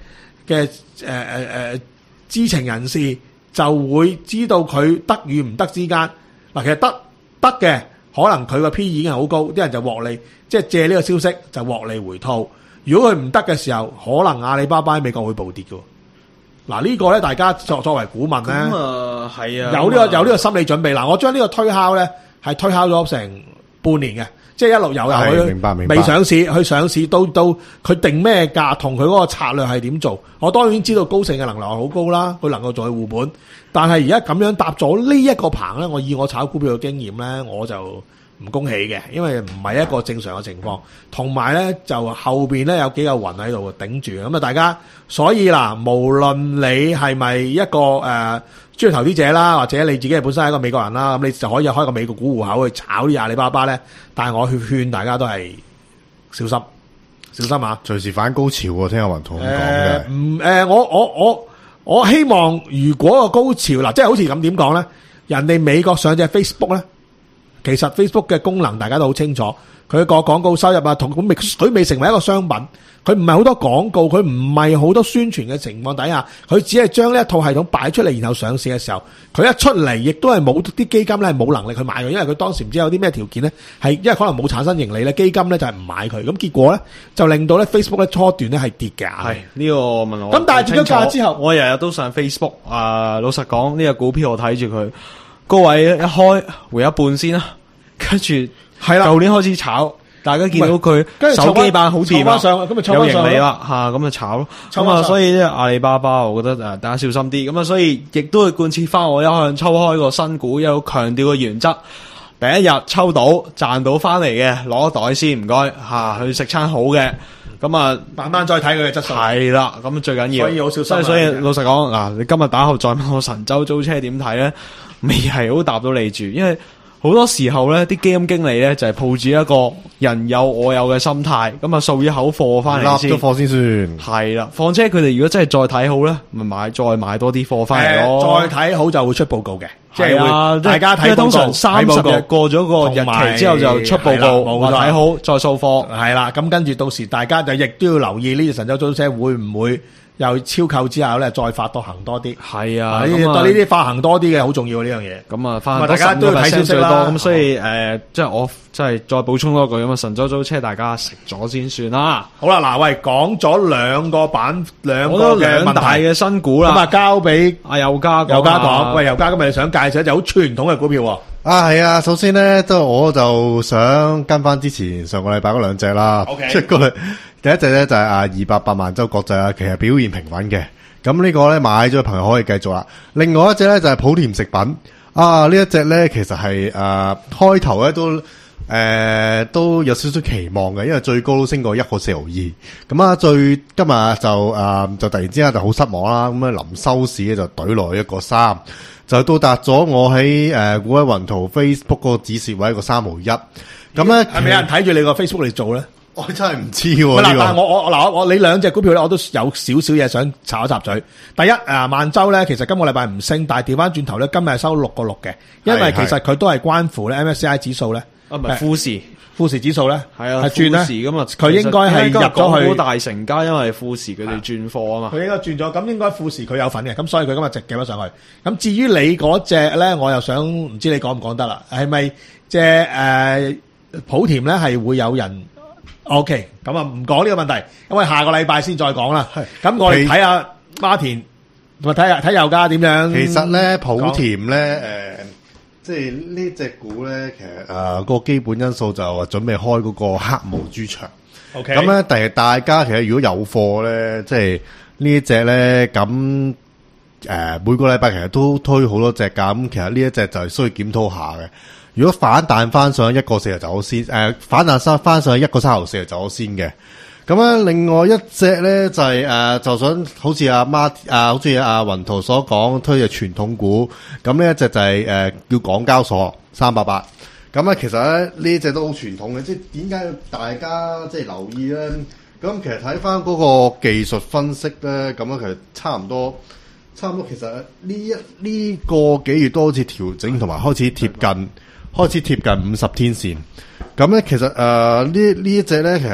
S1: 嘅誒誒誒知情人士就會知道佢得與唔得之間。嗱，其實得得嘅，可能佢個 P 已經係好高，啲人就獲利，即係借呢個消息就獲利回吐。如果佢唔得嘅時候，可能阿里巴巴喺美國會暴跌嘅。嗱，呢個咧，大家作作為股民咧，
S2: 咁啊係啊，
S1: 有呢個有呢個心理準備。嗱，我將呢個推敲咧係推敲咗成半年嘅，即係一路有由佢
S3: 明白明白
S1: 未上市去上市，到到佢定咩價，同佢嗰個策略係點做。我當然知道高盛嘅能量係好高啦，佢能夠做去護盤。但係而家咁樣搭咗呢一個棚咧，我以我炒股票嘅經驗咧，我就唔恭喜嘅，因為唔係一個正常嘅情況。同埋咧，就後邊咧有幾嚿雲喺度頂住，咁啊大家，所以嗱，無論你係咪一個誒、呃、專業投資者啦，或者你自己本身係一個美國人啦，咁你就可以開個美國股戶口去炒啲阿里巴巴咧。但係我勸勸大家都係小心，小心啊！
S3: 隨時反高潮喎，聽阿雲圖咁講嘅。
S1: 唔誒、呃，我我我我希望如果個高潮嗱，即係好似咁點講咧，人哋美國上隻 Facebook 咧。其實 Facebook 嘅功能大家都好清楚，佢個廣告收入啊，同佢未佢未成為一個商品，佢唔係好多廣告，佢唔係好多宣傳嘅情況底下，佢只係將呢一套系統擺出嚟，然後上市嘅時候，佢一出嚟亦都係冇啲基金咧係冇能力去買佢，因為佢當時唔知有啲咩條件咧，係因為可能冇產生盈利咧，基金咧就係唔買佢，咁結果咧就令到咧 Facebook 咧初段咧係跌嘅。係
S2: 呢個問我。
S1: 咁但係跌咗價之後，
S2: 我日日都上 Facebook 啊，老實講呢個股票我睇住佢。高位一開回一半先啦，跟住係啦，舊年開始炒，大家見到佢手機版好掂啊，有盈利啦吓，咁就炒咯。咁啊，所以咧阿里巴巴，我覺得誒大家小心啲。咁啊，所以亦都會貫徹翻我一向抽開個新股有強調嘅原則。第一日抽到賺到翻嚟嘅，攞袋先，唔該吓，去食餐好嘅。咁啊，慢慢再睇佢嘅質素。係啦，咁最緊要。所以好小心。所以老實講，嗱，你今日打後再問我神州租車點睇咧？未係好答到你住，因為好多時候咧，啲基金經理咧就係抱住一個人有我有嘅心態，咁啊掃一口貨翻嚟先，
S3: 立咗貨先算。
S2: 係啦，況且佢哋如果真係再睇好咧，咪買再買多啲貨翻嚟咯。
S1: 再睇好就會出報告嘅，即係
S2: 會大家睇報告。通常三十日過咗個日期之後就出報告，話睇好再掃貨。
S1: 係啦，咁跟住到時大家就亦都要留意呢隻神州租車會唔會又超購之後咧，再發多行多啲。係啊，對呢啲發行多啲嘅好重要呢樣嘢。咁啊，發行大家都要睇消息啦。咁所以誒，即係我即係再補充多句咁啊，神州租車大家食咗先算啦。好啦，嗱，喂，講咗兩個版兩個嘅兩大嘅新股啦，咁啊，交俾阿佑嘉佑嘉講。喂，佑嘉今日想介紹一隻好傳統嘅股票喎。
S3: 啊，係啊，首先咧，都我就想跟翻之前上個禮拜嗰兩隻啦。
S1: OK，
S3: 出過去第一隻咧就係啊二百八萬洲國際啊，其實表現平穩嘅。咁呢個咧買咗嘅朋友可以繼續啦。另外一隻咧就係普田食品啊，呢一隻咧其實係誒開頭咧都誒、呃、都有少少期望嘅，因為最高都升過一個四毫二。咁啊，最今日就誒、呃、就突然之間就好失望啦。咁啊臨收市咧就懟落一個三。就到達咗我喺誒股海雲圖 Facebook 嗰個指示位一個三毫一，咁咧
S1: 係咪有人睇住你個 Facebook 嚟做咧？
S3: 我真係唔知喎。
S1: 嗱，但係我我嗱我我你兩隻股票咧，我都有少少嘢想插一插嘴。第一誒，萬洲咧，其實今個禮拜唔升，但係調翻轉頭咧，今日係收六個六嘅，因為其實佢都係關乎咧 M S C I 指數咧，
S2: 啊唔係富時。
S1: 富時指數咧，
S2: 係啊，
S1: 係轉咧，
S2: 咁啊，
S1: 佢應該係入咗去
S2: 好大成交，因為富時佢哋轉貨啊嘛。
S1: 佢應該轉咗，咁應該富時佢有份嘅，咁所以佢今日直夾咗上去。咁至於你嗰隻咧，我又想唔知你講唔講得啦？係咪隻誒莆田咧係會有人 ？OK，咁啊唔講呢個問題，因為下個禮拜先再講啦。咁我哋睇下孖田，同埋睇下睇佑嘉點樣。
S3: 其實咧，莆田咧誒。呃即係呢隻股咧，其實誒、呃那個基本因素就話準備開嗰個黑毛豬場。OK，咁咧，但係大家其實如果有貨咧，即係呢一隻咧，咁誒、呃、每個禮拜其實都推好多隻㗎。咁其實呢一隻就係需要檢討下嘅。如果反彈翻上一個四就走先，誒、呃、反彈翻翻上一個三毫四就走先嘅。咁咧，另外一隻咧就係、是、誒、呃，就想好似阿媽啊，好似阿雲圖所講推嘅傳統股。咁呢一隻就係、是、誒、呃、叫港交所三百八。咁咧其實咧呢隻都好傳統嘅，即係點解大家即係留意咧？咁其實睇翻嗰個技術分析咧，咁樣其實差唔多，差唔多其實呢一呢、這個幾月都好似調整，同埋開始貼近，開始貼近五十天線。咁咧其實誒、呃、呢呢一隻咧其實。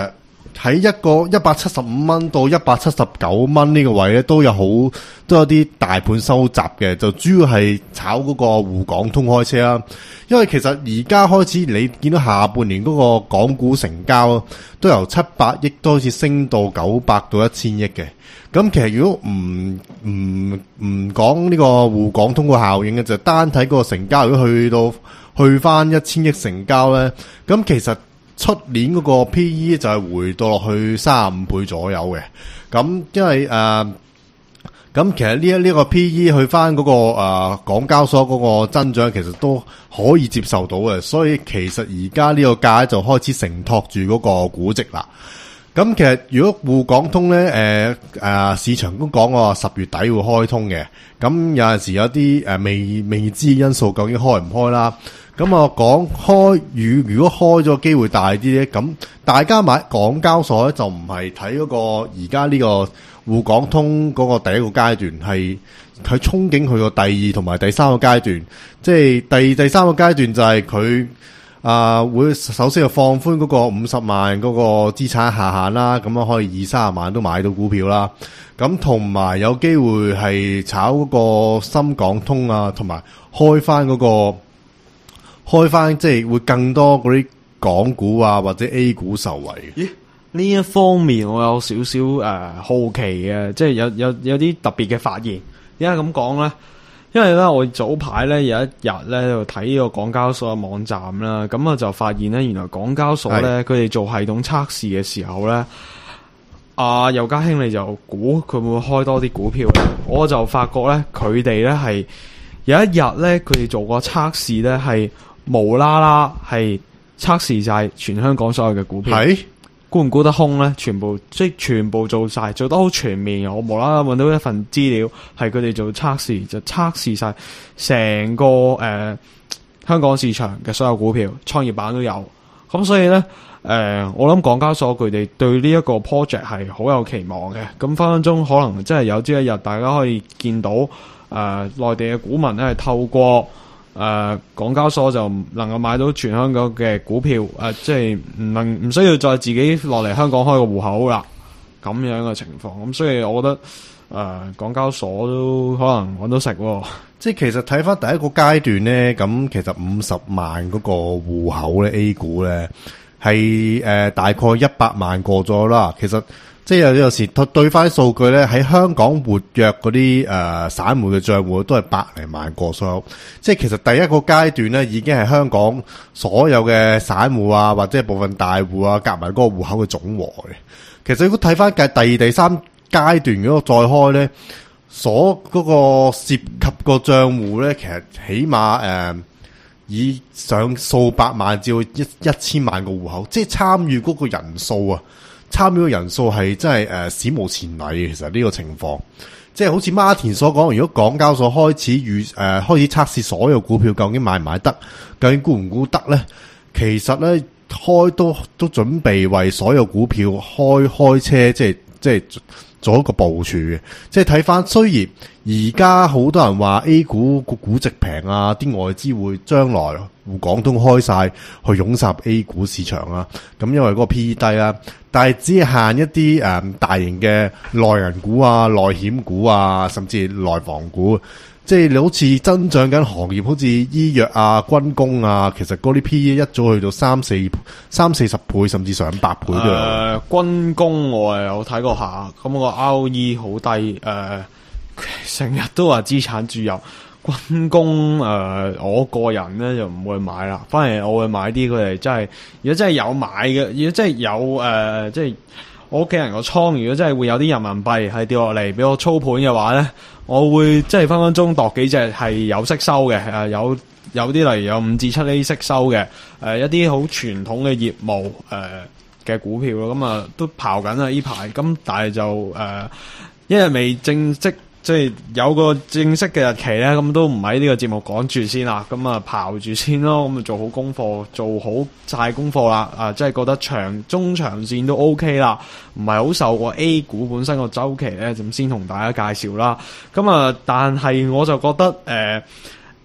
S3: 喺一個一百七十五蚊到一百七十九蚊呢個位咧，都有好都有啲大盤收集嘅，就主要係炒嗰個滬港通開車啦。因為其實而家開始你見到下半年嗰個港股成交都由七百億都開始升到九百到一千億嘅。咁其實如果唔唔唔講呢個滬港通個效應嘅，就單睇嗰個成交，如果去到去翻一千億成交咧，咁其實出年嗰個 P E 就係回到落去三十五倍左右嘅。咁因為誒，咁、呃、其實呢一呢個 P E 去翻嗰、嗰個誒、呃、港交所嗰個增長，其實都可以接受到嘅。所以其實而家呢個價就開始承托住嗰個估值啦。咁其實如果滬港通咧，誒、呃、誒、呃、市場都講話十月底會開通嘅。咁有陣時有啲誒未未知因素，究竟開唔開啦？咁啊講開，如如果開咗機會大啲咧，咁大家買港交所咧就唔係睇嗰個而家呢個滬港通嗰個第一個階段，係佢憧憬佢個第二同埋第三個階段。即係第第三個階段就係佢。啊，會首先就放寬嗰個五十萬嗰個資產下限啦，咁樣可以二三十萬都買到股票啦。咁同埋有機會係炒嗰個深港通啊，同埋開翻嗰個開翻，即係會更多嗰啲港股啊或者 A 股受惠。
S2: 咦？呢一方面我有少少誒好奇嘅，即係有有有啲特別嘅發現。點解咁講咧？因為咧，我早排咧有一日咧就睇呢個港交所嘅網站啦，咁啊就發現咧，原來港交所咧佢哋做系統測試嘅時候咧，阿尤家興你就估佢會開多啲股票，我就發覺咧佢哋咧係有一日咧佢哋做個測試咧係無啦啦係測試晒全香港所有嘅股票。係。估唔估得空咧？全部即係全部做晒，做得好全面。我無啦啦搵到一份資料，係佢哋做測試，就測試晒成個誒、呃、香港市場嘅所有股票，創業板都有。咁所以咧，誒、呃、我諗港交所佢哋對呢一個 project 係好有期望嘅。咁分分鐘可能真係有朝一日，大家可以見到誒、呃、內地嘅股民咧係透過。誒、呃，港交所就能夠買到全香港嘅股票，誒、呃，即係唔能唔需要再自己落嚟香港開個戶口啦，咁樣嘅情況。咁所以我覺得，誒、呃，港交所都可能搵到食。
S3: 即係其實睇翻第一個階段咧，咁其實五十萬嗰個戶口咧 A 股咧係誒大概一百萬過咗啦。其實。即係有有時對翻啲數據咧，喺香港活躍嗰啲誒散戶嘅賬戶都係百零萬個所有。即係其實第一個階段咧，已經係香港所有嘅散戶啊，或者係部分大戶啊，夾埋嗰個戶口嘅總和嘅。其實如果睇翻計第二、第三階段嗰個再開咧，所嗰個涉及個賬戶咧，其實起碼誒、呃、以上數百萬至到一一千萬個戶口，即係參與嗰個人數啊。參與嘅人數係真係誒、呃、史無前例嘅，其實呢個情況，即係好似馬田所講，如果港交所開始預誒、呃、開始測試所有股票究竟買唔買得，究竟估唔估得咧？其實咧開都都準備為所有股票開開車，即係即係做一個部署嘅。即係睇翻，雖然而家好多人話 A 股個估值平啊，啲外資會將來滬港通開晒去湧入 A 股市場啊，咁因為嗰個 P E 低啊。但係只係限一啲誒、嗯、大型嘅內銀股啊、內險股啊，甚至內房股，即係你好似增長緊行業，好似醫藥啊、軍工啊，其實嗰啲 P E 一早去到三四三四十倍，甚至上百倍嘅。誒、
S2: 呃，軍工我係有睇過下，咁個 R O E 好低，誒、呃，成日都話資產注入。軍工誒、呃，我個人咧就唔會買啦，反而我會買啲佢哋真係，如果真係有買嘅，如果真係有誒、呃，即係我屋企人個倉，如果真係會有啲人民幣係掉落嚟俾我操盤嘅話咧，我會即係分分鐘度幾隻係有息收嘅，誒、呃、有有啲例如有五至七厘息收嘅，誒、呃、一啲好傳統嘅業務誒嘅、呃、股票咯，咁啊都刨緊啊呢排，咁但係就誒、呃、一日未正式。即係有個正式嘅日期咧，咁都唔喺呢個節目講住先啦。咁啊，刨住先咯。咁啊，做好功課，做好晒功課啦。啊，即係覺得長中長線都 OK 啦，唔係好受過 A 股本身個周期咧，咁先同大家介紹啦。咁啊，但係我就覺得誒、呃、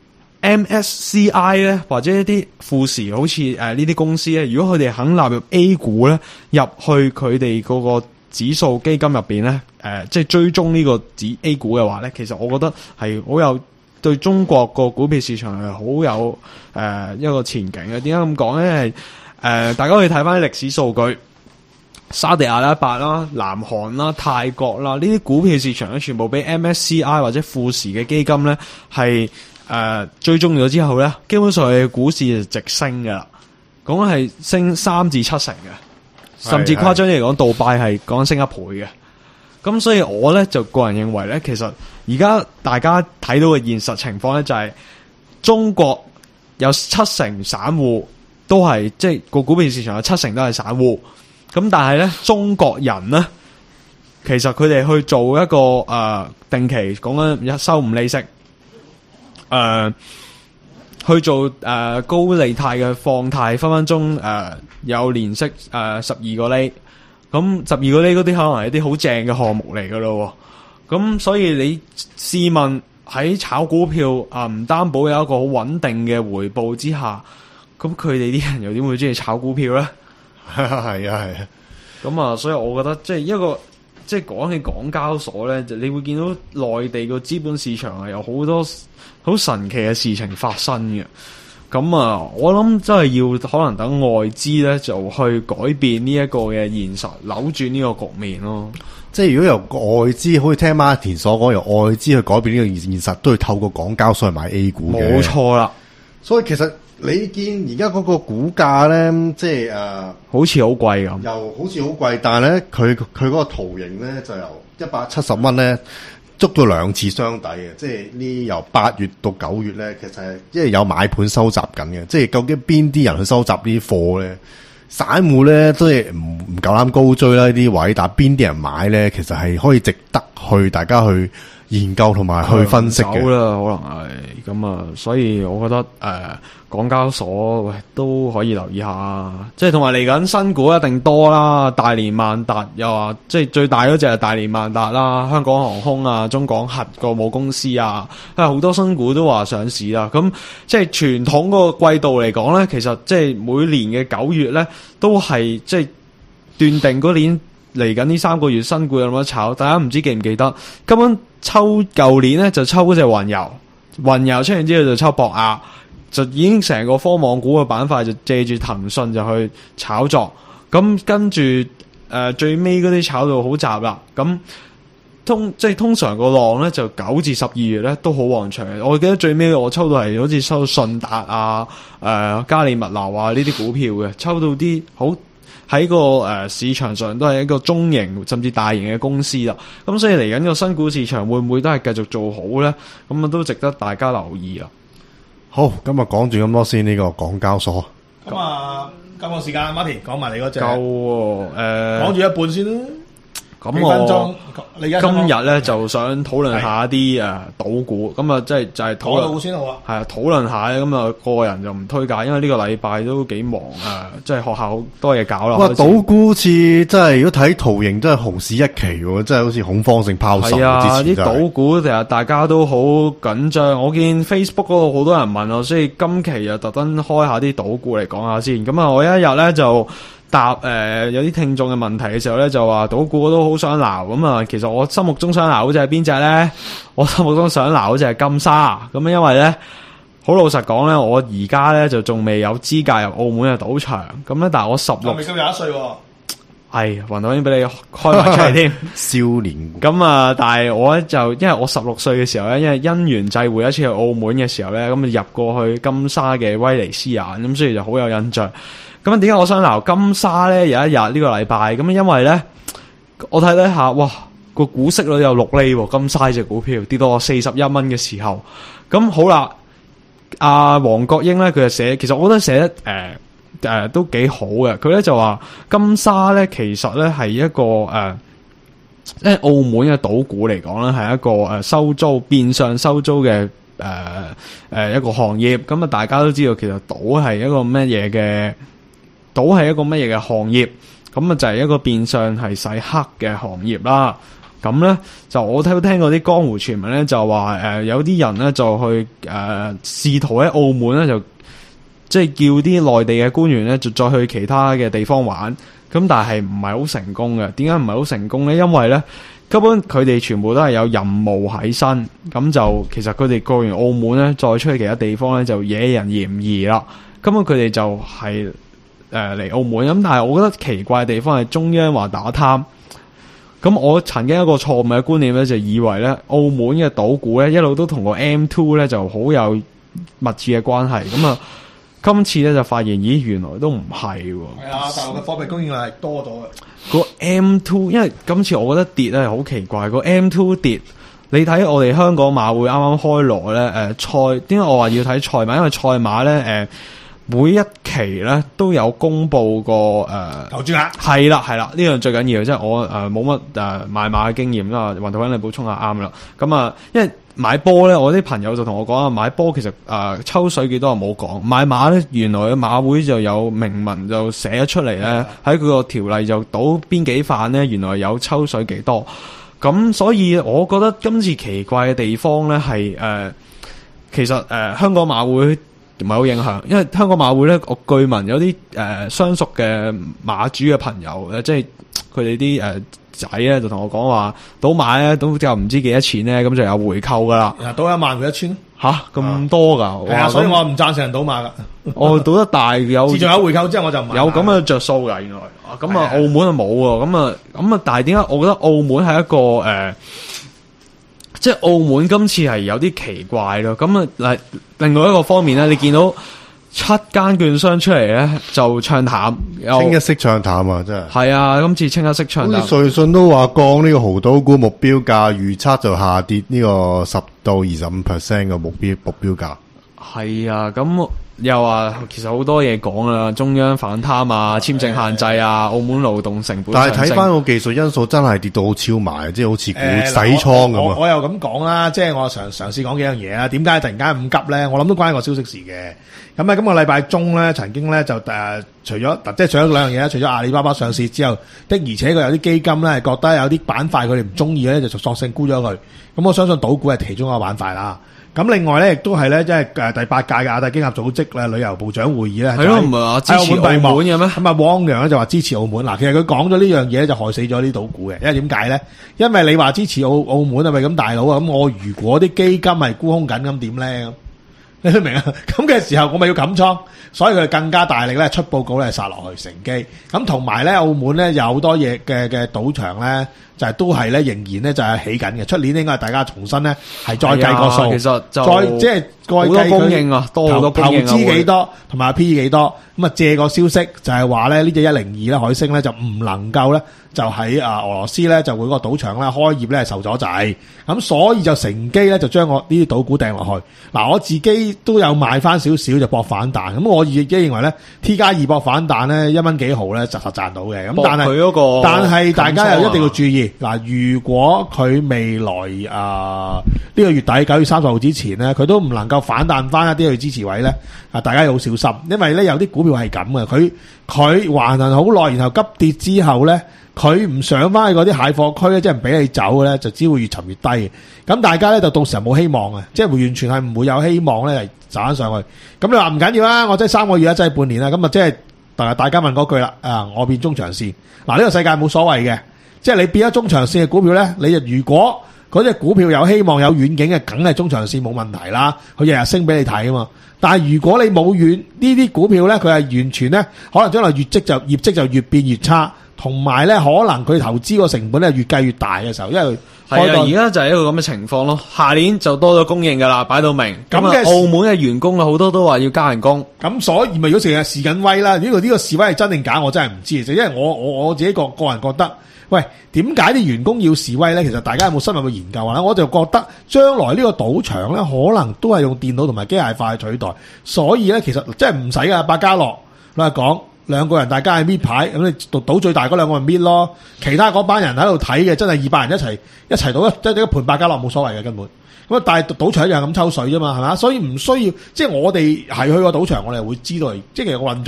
S2: M S C I 咧，或者一啲富時好似誒呢啲公司咧，如果佢哋肯納入 A 股咧，入去佢哋嗰個指數基金入邊咧，誒、呃、即係追蹤呢個指 A 股嘅話咧，其實我覺得係好有對中國個股票市場係好有誒、呃、一個前景嘅。點解咁講咧？係誒、呃、大家可以睇翻啲歷史數據。沙地阿拉伯啦、南韓啦、泰國啦，呢啲股票市場咧，全部俾 M S C I 或者富時嘅基金咧，係誒、呃、追蹤咗之後咧，基本上嘅股市就直升噶啦，講係升三至七成嘅，甚至誇張啲嚟講，杜拜係講升一倍嘅。咁所以我咧就個人認為咧，其實而家大家睇到嘅現實情況咧，就係中國有七成散戶都係即係個股票市場有七成都係散戶。咁但係咧，中國人咧，其實佢哋去做一個誒、呃、定期講緊收唔利息，誒、呃、去做誒、呃、高利貸嘅放貸，分分鐘誒、呃、有年息誒十二個厘，咁十二個厘嗰啲可能係一啲好正嘅項目嚟噶咯。咁所以你試問喺炒股票啊，唔、呃、擔保有一個好穩定嘅回報之下，咁佢哋啲人又點會中意炒股票咧？
S3: 係啊係啊，
S2: 咁啊，所以我覺得即係一個即係講起港交所咧，就你會見到內地個資本市場係有好多好神奇嘅事情發生嘅。咁啊，我諗真係要可能等外資咧就去改變呢一個嘅現實，扭轉呢個局面咯。
S3: 即係如果由外資，好似聽Martin所講，由外資去改變呢個現實，都要透過港交所去買 A 股嘅。
S2: 冇錯啦。所以
S3: 其實你見而家嗰個股價咧，即係誒、呃，
S2: 好似好貴咁，
S3: 又好似好貴，但係咧，佢佢嗰個圖形咧就由一百七十蚊咧捉到兩次雙底嘅，即係呢由八月到九月咧，其實係即係有買盤收集緊嘅，即係究竟邊啲人去收集呢啲貨咧？散戶咧都係唔唔夠膽高追啦呢啲位，但係邊啲人買咧，其實係可以值得去大家去研究同埋去分析嘅。
S2: 啦，可能係咁啊，所以我覺得誒、呃，港交所喂都可以留意下，即係同埋嚟緊新股一定多啦，大連萬達又話即係最大嗰隻係大連萬達啦，香港航空啊、中港核個母公司啊，啊好多新股都話上市啦。咁即係傳統嗰個季度嚟講咧，其實即係每年嘅九月咧，都係即係斷定嗰年嚟緊呢三個月新股有冇得炒。大家唔知記唔記得？根本抽舊年咧就抽嗰隻雲遊，雲遊出現之後就抽博亞，就已經成個科網股嘅板塊就借住騰訊就去炒作。咁跟住誒、呃、最尾嗰啲炒到好雜啦。咁通即係通常個浪咧就九至十二月咧都好旺場。我記得最尾我抽到係好似抽到順達啊、誒、呃、嘉里物流啊呢啲股票嘅，抽到啲好。喺個誒、呃、市場上都係一個中型甚至大型嘅公司啦，咁所以嚟緊個新股市場會唔會都係繼續做好咧？咁啊都值得大家留意啊！
S3: 好，今日講住咁多先，呢、這個港交所。
S1: 咁啊，今個時間 Martin 講埋你嗰隻，
S2: 夠誒，
S1: 講住一半先啦。
S2: 咁
S1: 幾分鐘你而家
S2: 今日咧就想討論下一啲誒賭股，咁啊即係就係討論
S1: 先好啊。
S2: 係啊，討論下咧，咁啊個人就唔推介，因為呢個禮拜都幾忙啊，即係學校好多嘢搞啦。
S3: 哇，賭股好似真係如果睇圖形，真係熊市一期喎，真係好似恐慌性拋售。
S2: 係啊，啲賭股其實大家都好緊張。我見 Facebook 嗰度好多人問我，所以今期又特登開下啲賭股嚟講下先。咁啊，我一日咧就。答誒、呃、有啲聽眾嘅問題嘅時候咧，就話賭股我都好想撈咁啊。其實我心目中想撈嗰隻係邊隻咧？我心目中想撈嗰隻係金沙咁，因為咧好老實講咧，我而家咧就仲未有資格入澳門嘅賭場咁咧，但係我十六，
S1: 未夠廿一歲喎。
S2: 係雲導已經俾你開埋出嚟添，
S3: 少年
S2: 咁啊！但係我咧就因為我十六歲嘅時候咧，因為因緣際會一次去澳門嘅時候咧，咁入過去金沙嘅威尼斯眼，咁所以就好有印象。咁點解我想撈金沙咧？有一日呢個禮拜咁，因為咧我睇睇下，哇個股息率有六厘喎，金沙隻股票跌到我四十一蚊嘅時候，咁好啦。阿黃國英咧，佢就寫，其實我覺得寫得誒誒、呃呃、都幾好嘅。佢咧就話金沙咧，其實咧係一個誒，即、呃、係澳門嘅賭股嚟講咧，係一個誒收租變相收租嘅誒誒一個行業。咁啊，大家都知道其實賭係一個乜嘢嘅。賭係一個乜嘢嘅行業？咁啊就係一個變相係洗黑嘅行業啦。 咁咧就我聽聽過啲江湖傳聞咧，就話誒、呃、有啲人咧就去誒試圖喺澳門咧就即係叫啲內地嘅官員咧就再去其他嘅地方玩，咁但係唔係好成功嘅。點解唔係好成功咧？因為咧根本佢哋全部都係有任務喺身，咁就其實佢哋過完澳門咧，再出去其他地方咧就惹人嫌疑啦。根本佢哋就係誒嚟澳門，咁但係我覺得奇怪嘅地方係中央話打貪。咁我曾經一個錯誤嘅觀念咧，就以為咧澳門嘅賭股咧一路都同個 M 二 咧就好有密切嘅關係。咁啊，今次咧就發現，咦，原來都唔係喎。
S1: 係啊，大陸嘅貨幣供應量係多咗嘅。
S2: 個 M 二，因為今次我覺得跌咧係好奇怪。個 M 二 跌，你睇我哋香港馬會啱啱開鑼咧，誒、呃、賽點解我話要睇賽馬？因為賽馬咧誒。呃每一期咧都有公布過誒
S1: 投注額，
S2: 係啦係啦，呢樣最緊要，即係我誒冇乜誒買馬嘅經驗啦。雲圖兄你補充下啱啦。咁啊，因為買波咧，我啲朋友就同我講啊，買波其實誒、呃、抽水幾多啊冇講，買馬咧原來馬會就有明文就寫咗出嚟咧，喺佢個條例就賭邊幾範咧，原來有抽水幾多。咁所以我覺得今次奇怪嘅地方咧係誒，其實誒、呃、香港馬會。唔係好影響，因為香港馬會咧，我據聞有啲誒、呃、相熟嘅馬主嘅朋友，誒即係佢哋啲誒仔咧，就同我講話賭馬咧都就唔知幾多錢咧，咁就有回扣噶啦。
S1: 賭一萬回一千，
S2: 吓咁多噶？
S1: 係啊，所以我唔贊成人賭馬噶。
S2: 我賭得大有，
S1: 自從有回扣之後我就唔
S2: 有咁嘅着數噶，原來。咁啊，澳門啊冇喎，咁啊咁啊，但係點解我覺得澳門係一個誒？呃即係澳門今次係有啲奇怪咯，咁啊，嗱，另外一個方面咧，你見到七間券商出嚟咧就唱淡，
S3: 清一色唱淡啊，真係。
S2: 係啊，今次清一色唱淡。
S3: 好似瑞信都話降呢個濠賭股目標價，預測就下跌呢個十到二十五 percent 嘅目標目標價。
S2: 係啊，咁又話其實好多嘢講啦，中央反貪啊，簽證限制啊，澳門勞動成本上升。
S3: 但係睇翻個技術因素，真係跌到好超賣，即係好似股洗倉咁啊！
S1: 我我又咁講啦，即係我嘗嘗試講幾樣嘢啊。點解突然間咁急咧？我諗都關一個消息事嘅。咁啊，今個禮拜中咧，曾經咧就誒、呃，除咗即係除咗兩樣嘢啦，除咗阿里巴巴上市之後，的而且確有啲基金咧係覺得有啲板塊佢哋唔中意咧，就索性沽咗佢。咁我相信賭股係其中一個板塊啦。咁另外咧，亦都係咧，即係誒第八屆嘅亞太經合組織咧旅遊部長會議咧，
S2: 係咯，唔係話支持澳門嘅咩？
S1: 咁啊，汪洋咧就話支持澳門。嗱，其實佢講咗呢樣嘢就害死咗啲賭股嘅，因為點解咧？因為你話支持澳澳門係咪咁大佬啊？咁我如果啲基金係沽空緊，咁點咧？你明唔明啊？咁嘅時候我咪要冚倉，所以佢更加大力咧出報告咧殺落去乘機。咁同埋咧，澳門咧有好多嘢嘅嘅賭場咧。就係都係咧，仍然咧就係起緊嘅。出年應該係大家重新咧係再計個數，
S2: 其實就
S1: 再即係
S2: 好多供應啊，多好多供應啊，
S1: 投資幾多同埋 P E 幾多咁啊？借個消息就係話咧呢隻一零二咧海星咧就唔能夠咧就喺啊俄羅斯咧就會個賭場咧開業咧係受阻滯，咁所以就乘機咧就將我呢啲賭股掟落去。嗱，我自己都有買翻少少就搏反彈，咁我亦都認為咧 T 加二搏反彈咧一蚊幾毫咧實實賺到嘅。咁但係
S2: 佢嗰個，
S1: 但係大家又一定要注意。嗱，如果佢未來啊呢個月底九月三十號之前咧，佢都唔能夠反彈翻一啲去支持位咧，啊大家要好小心，因為咧有啲股票係咁嘅，佢佢橫行好耐，然後急跌之後咧，佢唔上翻去嗰啲蟹貨區咧，即係唔俾你走嘅咧，就只會越沉越低嘅。咁大家咧就到時候冇希望嘅，即係完全係唔會有希望咧嚟賺上去。咁你話唔緊要啦，我即係三個月啦，即係半年啦，咁啊即係大大家問嗰句啦，啊我變中長線。嗱，呢個世界冇所謂嘅。即係你變咗中長線嘅股票咧，你就如果嗰隻股票有希望有遠景嘅，梗係中長線冇問題啦。佢日日升俾你睇啊嘛。但係如果你冇遠呢啲股票咧，佢係完全咧，可能將來業績就業績就越變越差，同埋咧可能佢投資個成本咧越計越大嘅時候，因為
S2: 係啊，而家就係一個咁嘅情況咯。下年就多咗供應噶啦，擺到明。咁啊，澳門嘅員工啊，好多都話要加人工。咁
S1: 所以咪如果成日示緊威啦？呢個呢個示威係真定假，我真係唔知。就因為我我我自己個個人覺得。喂，點解啲員工要示威咧？其實大家有冇深入去研究啊？我就覺得將來呢個賭場咧，可能都係用電腦同埋機械化去取代，所以咧其實真係唔使噶。百家樂老實講，兩個人大家係搣牌，咁你賭最大嗰兩個咪搣咯，其他嗰班人喺度睇嘅，真係二百人一齊一齊賭一即係一盤百家樂冇所謂嘅根本。咁但係賭場一樣咁抽水啫嘛，係嘛？所以唔需要，即係我哋係去個賭場，我哋會知道，即係其實個運作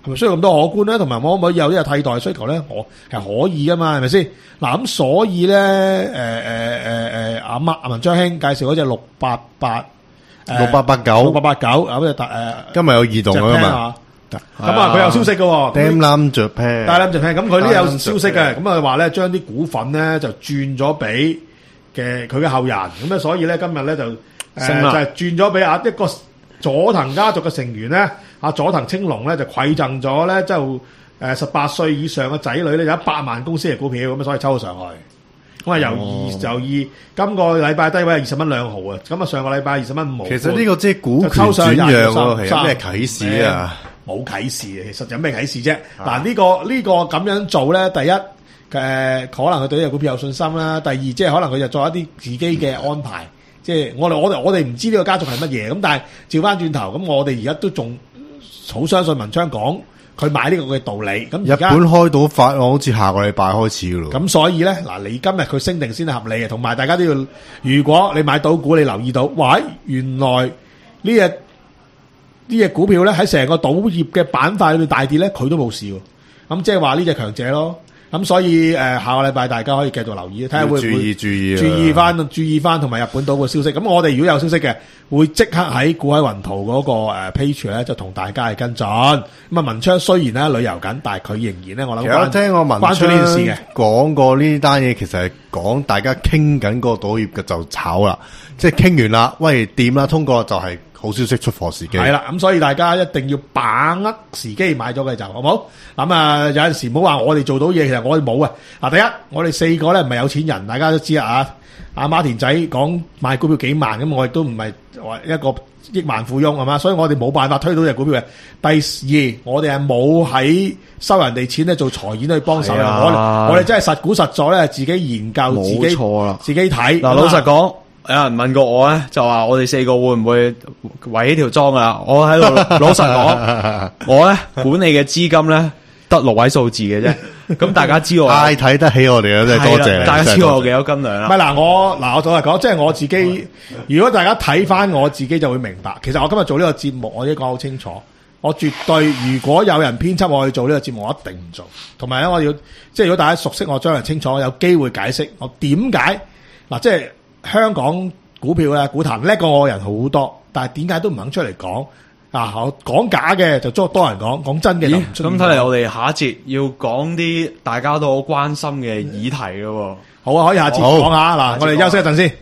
S1: 係咪需要咁多可觀咧？同埋可唔可以有呢個替代需求咧？我係可以噶嘛，係咪先？嗱咁所以咧，誒誒誒誒阿媽阿文章兄介紹嗰隻六八八
S3: 六八八九
S1: 六八八九咁就誒，
S3: 今日有異動啊嘛。
S1: 咁啊，佢有消息嘅喎
S3: Daimler Japan
S1: Daimler Japan 咁佢呢有消息嘅，咁啊話咧將啲股份咧就轉咗俾嘅佢嘅後人，咁咧所以咧今日咧就誒就係轉咗俾啊一個佐藤家族嘅成員咧，阿佐藤青龍咧就饋贈咗咧就誒十八歲以上嘅仔女咧有一百萬公司嘅股票，咁啊所以抽咗上去，咁啊由二由二今個禮拜低位係二十蚊兩毫啊，咁啊上個禮拜二十蚊五毫。
S3: 其實呢個即係股權轉讓喎，係有咩啟示啊？
S1: 冇啟示嘅，其實有咩啟示啫？嗱，呢個呢個咁樣做咧，第一誒、呃、可能佢對呢隻股票有信心啦，第二即係可能佢就做一啲自己嘅安排，即係我哋我哋我哋唔知呢個家族係乜嘢，咁但係照翻轉頭，咁我哋而家都仲好相信文昌講佢買呢個嘅道理。咁
S3: 日本開到法案好似下個禮拜開始噶咯。
S1: 咁所以咧，嗱你今日佢升定先係合理嘅，同埋大家都要，如果你買賭股，你留意到，喂，原來呢隻。呢隻股票咧喺成個賭業嘅板塊裏面大跌咧，佢都冇事喎。咁即係話呢隻強者咯。咁所以誒、呃，下個禮拜大家可以繼續留意，睇下會唔會
S3: 注意注意
S1: 注意翻注意翻同埋日本島嘅消息。咁我哋如果有消息嘅，會即刻喺股海雲圖嗰個誒 page 咧，就同大家係跟進。咁啊，文昌雖然咧旅遊緊，但係佢仍然咧，我諗
S3: 有聽我文
S1: 關注呢件事嘅
S3: 講過呢單嘢，其實係講大家傾緊個賭業嘅就炒啦，即係傾完啦，喂掂啦，通過就係、是。好消息出貨時機
S1: 係啦，咁所以大家一定要把握時機買咗嘅就好唔好？咁啊，有陣時唔好話我哋做到嘢，其實我哋冇啊。嗱，第一，我哋四個咧唔係有錢人，大家都知啊。阿馬田仔講買股票幾萬，咁我亦都唔係話一個億萬富翁係嘛，所以我哋冇辦法推到隻股票嘅。第二，我哋係冇喺收人哋錢咧做財演去幫手嘅。我我哋真係實股實在咧，自己研究，自己
S2: 錯啦，
S1: 自己睇。
S2: 嗱，老實講。有人問過我咧，就話我哋四個會唔會圍起條莊啊？我喺度老實講，我咧管理嘅資金咧得六位數字嘅啫。咁大家知我
S3: 太睇得起我哋啦，真係多謝。
S2: 大家知我有幾多斤兩啦？
S1: 唔係嗱，我嗱我老實講，即係我自己。如果大家睇翻我自己就會明白，其實我今日做呢個節目，我已經講好清楚。我絕對如果有人編輯我去做呢個節目，我一定唔做。同埋咧，我要即係如果大家熟悉我，將來清楚，我有機會解釋我點解嗱，即係。香港股票咧，股壇叻過我嘅人好多，但係點解都唔肯出嚟講啊？我講假嘅就多多人講，講真嘅就唔出。
S2: 咁睇嚟我哋下一節要講啲大家都好關心嘅議題咯。
S1: 好啊，可以下節講下嗱，我哋休息一陣先。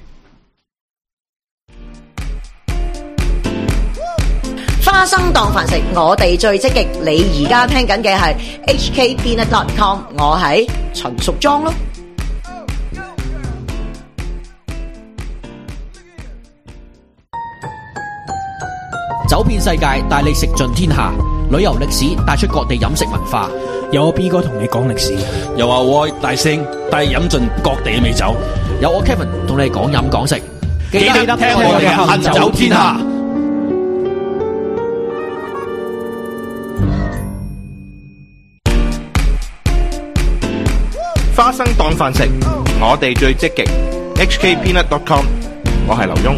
S5: 花生當飯食，我哋最積極。你而家聽緊嘅係 H K Peanut dot com， 我係陳淑莊咯。
S6: 走遍世界，帶你食盡天下。旅遊歷史帶出各地飲食文化。
S7: 有我 B 哥同你講歷史，
S8: 有阿 Y 大聲帶你飲盡各地嘅美酒。
S6: 有我 Kevin 同你講飲講食。
S8: 記得聽我哋嘅行走天下。
S9: 花生當飯食，我哋最積極。H K Peanut dot com， 我係劉墉。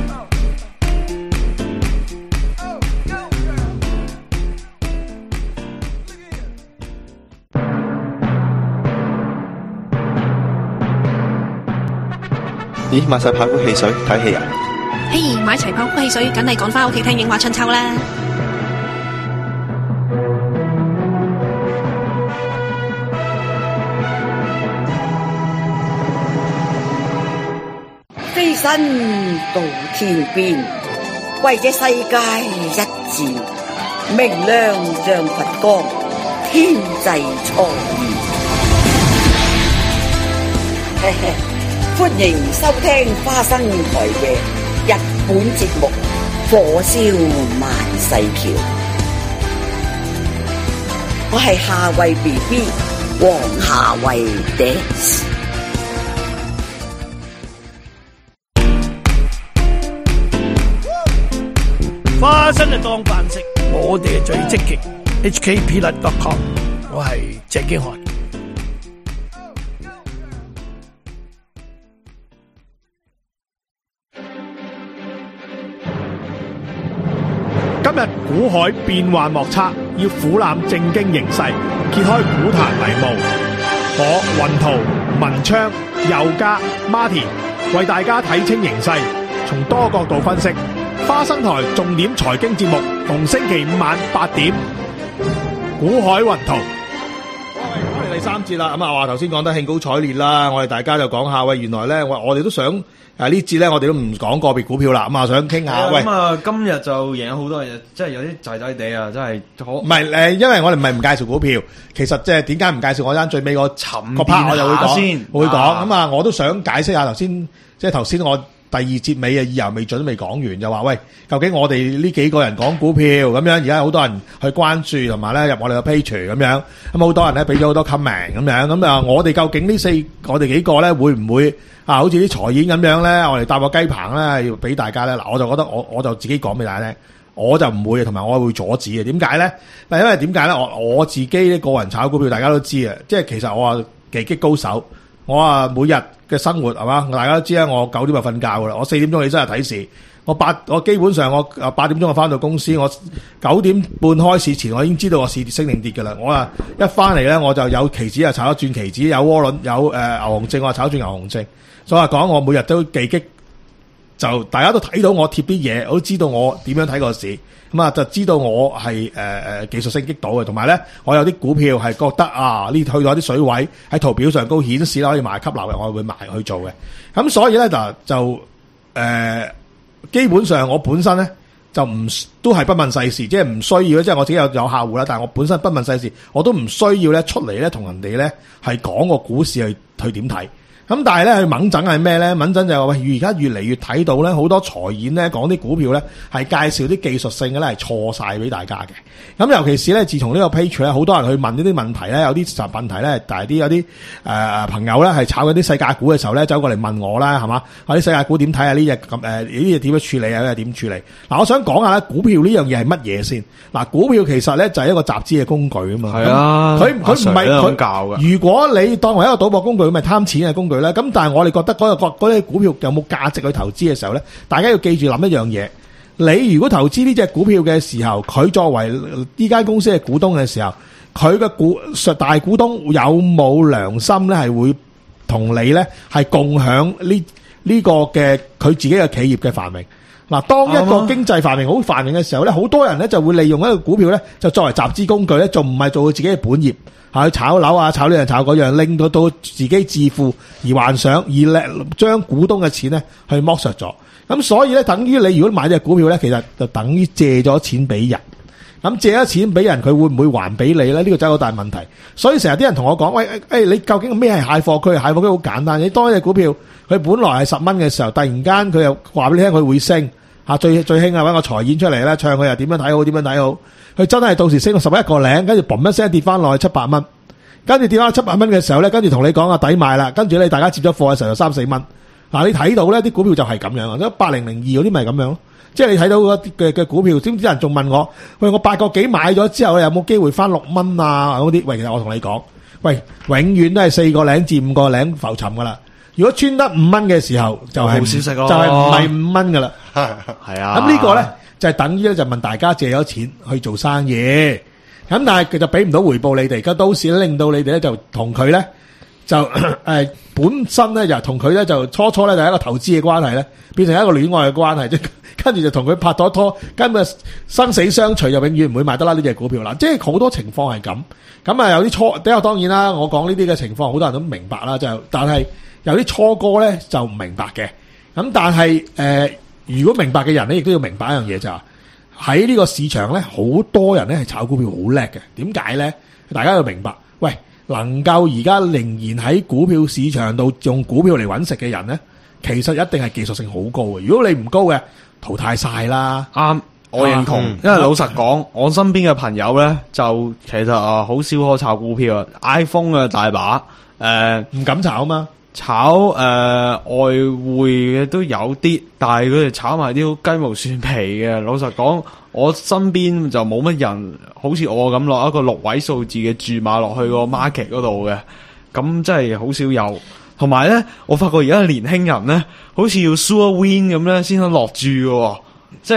S9: 咦，買晒跑酷汽水睇戲啊？
S10: 嘿，買齊跑酷汽水，梗係趕翻屋企聽影畫春秋啦！
S5: 飛身到天邊，為這世界一戰，明亮像佛光，天際初現。嘿嘿。歡迎收聽花生台嘅日本節目《火燒萬世橋》，我係夏慧 B B 黃夏慧 dance。
S7: 花生就當飯食，我哋係最積極。H K Peanut dot com， 我係鄭經翰。
S1: 今日股海變幻莫測，要俯覽正經形勢，揭開股壇迷霧。我雲圖、文昌、佑嘉、Martin 為大家睇清形勢，從多角度分析。花生台重點財經節目，逢星期五晚八點，股海雲圖。我哋第三節啦，咁啊話頭先講得興高采烈啦，我哋大家就講下喂，原來咧我我哋都想誒呢節咧，我哋都唔講個別股票啦，咁啊想傾下喂。
S2: 咁啊今日就贏咗好多嘢，即係有啲滯滯地啊，真係好。
S1: 唔係誒，因為我哋唔係唔介紹股票，其實即係點解唔介紹？我陣最尾個沉個 part 我就會講
S2: 先，
S1: 會講咁啊，我都想解釋下頭先，即係頭先我。第二節尾啊，意猶未盡都未講完，就話喂，究竟我哋呢幾個人講股票咁樣，而家好多人去關注，同埋咧入我哋嘅 page 咁樣，咁好多人咧俾咗好多 comment 咁樣，咁啊，我哋究竟呢四我哋幾個咧會唔會啊？好似啲財演咁樣咧，我哋搭個雞棚咧，要俾大家咧嗱，我就覺得我我就自己講俾大家聽，我就唔會，同埋我會阻止嘅。點解咧？嗱，因為點解咧？我我自己呢個人炒股票，大家都知啊，即係其實我啊技擊高手。我啊每日嘅生活係嘛，大家都知啦。我九點就瞓覺噶啦，我四點鐘起身就睇市。我八我基本上我啊八點鐘就翻到公司，我九點半開市前我已經知道個市升定跌噶啦。我啊一翻嚟咧，我就有期指啊炒一轉期指，有窩輪有誒、呃、牛熊證，我炒轉牛熊證。所以話講我每日都技擊，就大家都睇到我貼啲嘢，我都知道我點樣睇個市。咁啊，就知道我係誒誒技術性擊倒嘅，同埋咧，我有啲股票係覺得啊，呢去到啲水位喺圖表上高顯示啦，可以買吸納嘅，我會買去做嘅。咁所以咧就就誒、呃，基本上我本身咧就唔都係不問世事，即係唔需要咧，即係我自己有有客戶啦，但係我本身不問世事，我都唔需要咧出嚟咧同人哋咧係講個股市去去點睇。咁但係咧，佢猛整係咩咧？猛整就係話喂，而家越嚟越睇到咧，好多財演咧講啲股票咧係介紹啲技術性嘅咧係錯晒俾大家嘅。咁尤其是咧，自從呢個 page 咧，好多人去問呢啲問題咧，有啲實問題咧，但係啲有啲誒、呃、朋友咧係炒緊啲世界股嘅時候咧，走過嚟問我啦，係嘛？啊啲世界股點睇啊？呢隻咁誒呢隻點樣處理啊？呢隻點處理？嗱，我想講下咧，股票呢樣嘢係乜嘢先？嗱，股票其實咧就係一個集資嘅工具啊嘛。係啊，佢佢唔係佢教嘅。如果你當為一個賭博工具，咁咪貪錢嘅工具咧。咁但係我哋覺得嗰個嗰啲股票有冇價值去投資嘅時候咧，大家要記住諗一樣嘢。你如果投資呢隻股票嘅時候，佢作為呢間公司嘅股東嘅時候，佢嘅股大股東有冇良心咧？係會同你咧係共享呢呢個嘅佢自己嘅企業嘅繁榮。嗱，當一個經濟繁榮好繁榮嘅時候咧，好多人咧就會利用一個股票咧，就作為集資工具咧，仲唔係做自己嘅本業，去炒樓啊、炒呢樣炒嗰樣，令到到自己致富而幻想，而咧將股東嘅錢咧去剝削咗。咁所以咧，等於你如果買隻股票咧，其實就等於借咗錢俾人。咁借咗錢俾人，佢會唔會還俾你咧？呢個真係好大問題。所以成日啲人同我講：喂，誒、哎，你究竟咩係蟹貨區？蟹貨區好簡單，你當一隻股票佢本來係十蚊嘅時候，突然間佢又話俾你聽佢會升。嚇，最最興啊！揾個財演出嚟咧，唱佢又點樣睇好？點樣睇好？佢真係到時升到十一個零，跟住嘣一聲跌翻落去七百蚊，跟住跌翻七百蚊嘅時候咧，跟住同你講啊抵買啦，跟住你大家接咗貨嘅時候就三四蚊。嗱，你睇到咧啲股票就係咁樣啊，咁八零零二嗰啲咪咁樣咯。即係你睇到嗰啲嘅嘅股票，知唔知人仲問我？喂，我八個幾買咗之後，有冇機會翻六蚊啊？嗰啲喂，其實我同你講，喂，永遠都係四個零至五個零浮沉噶啦。如果穿得五蚊嘅時候，就係、是、
S2: 好消息咯，
S1: 就係唔係五蚊噶啦。
S2: 係啊。咁
S1: 呢個咧就係、是、等於咧就問大家借咗錢去做生意，咁但係佢就俾唔到回報你哋，咁到時咧令到你哋咧就同佢咧就誒、呃、本身咧就同佢咧就初初咧就係一個投資嘅關係咧，變成一個戀愛嘅關係，即跟住就同佢拍咗拖，根本生死相隨，就永遠唔會賣得啦呢隻股票啦。即係好多情況係咁，咁啊有啲初，比較當然啦，我講呢啲嘅情況，好多人都明白啦，就但係。有啲初哥咧就唔明白嘅，咁但係誒、呃，如果明白嘅人咧，亦都要明白一樣嘢就係喺呢個市場咧，好多人咧係炒股票好叻嘅。點解咧？大家要明白，喂，能夠而家仍然喺股票市場度用股票嚟搵食嘅人咧，其實一定係技術性好高嘅。如果你唔高嘅，淘汰晒啦。
S2: 啱，我認同。因為老實講，我身邊嘅朋友咧，就其實啊好少可炒股票啊 ，iPhone 啊大把，誒、呃、唔敢炒啊嘛。炒誒、呃、外匯嘅都有啲，但係佢哋炒埋啲雞毛蒜皮嘅。老實講，我身邊就冇乜人好似我咁落一個六位數字嘅注碼落去個 market 嗰度嘅，咁真係好少有。同埋咧，我發覺而家嘅年輕人咧，好似要 sure win 咁咧先得落注嘅，即係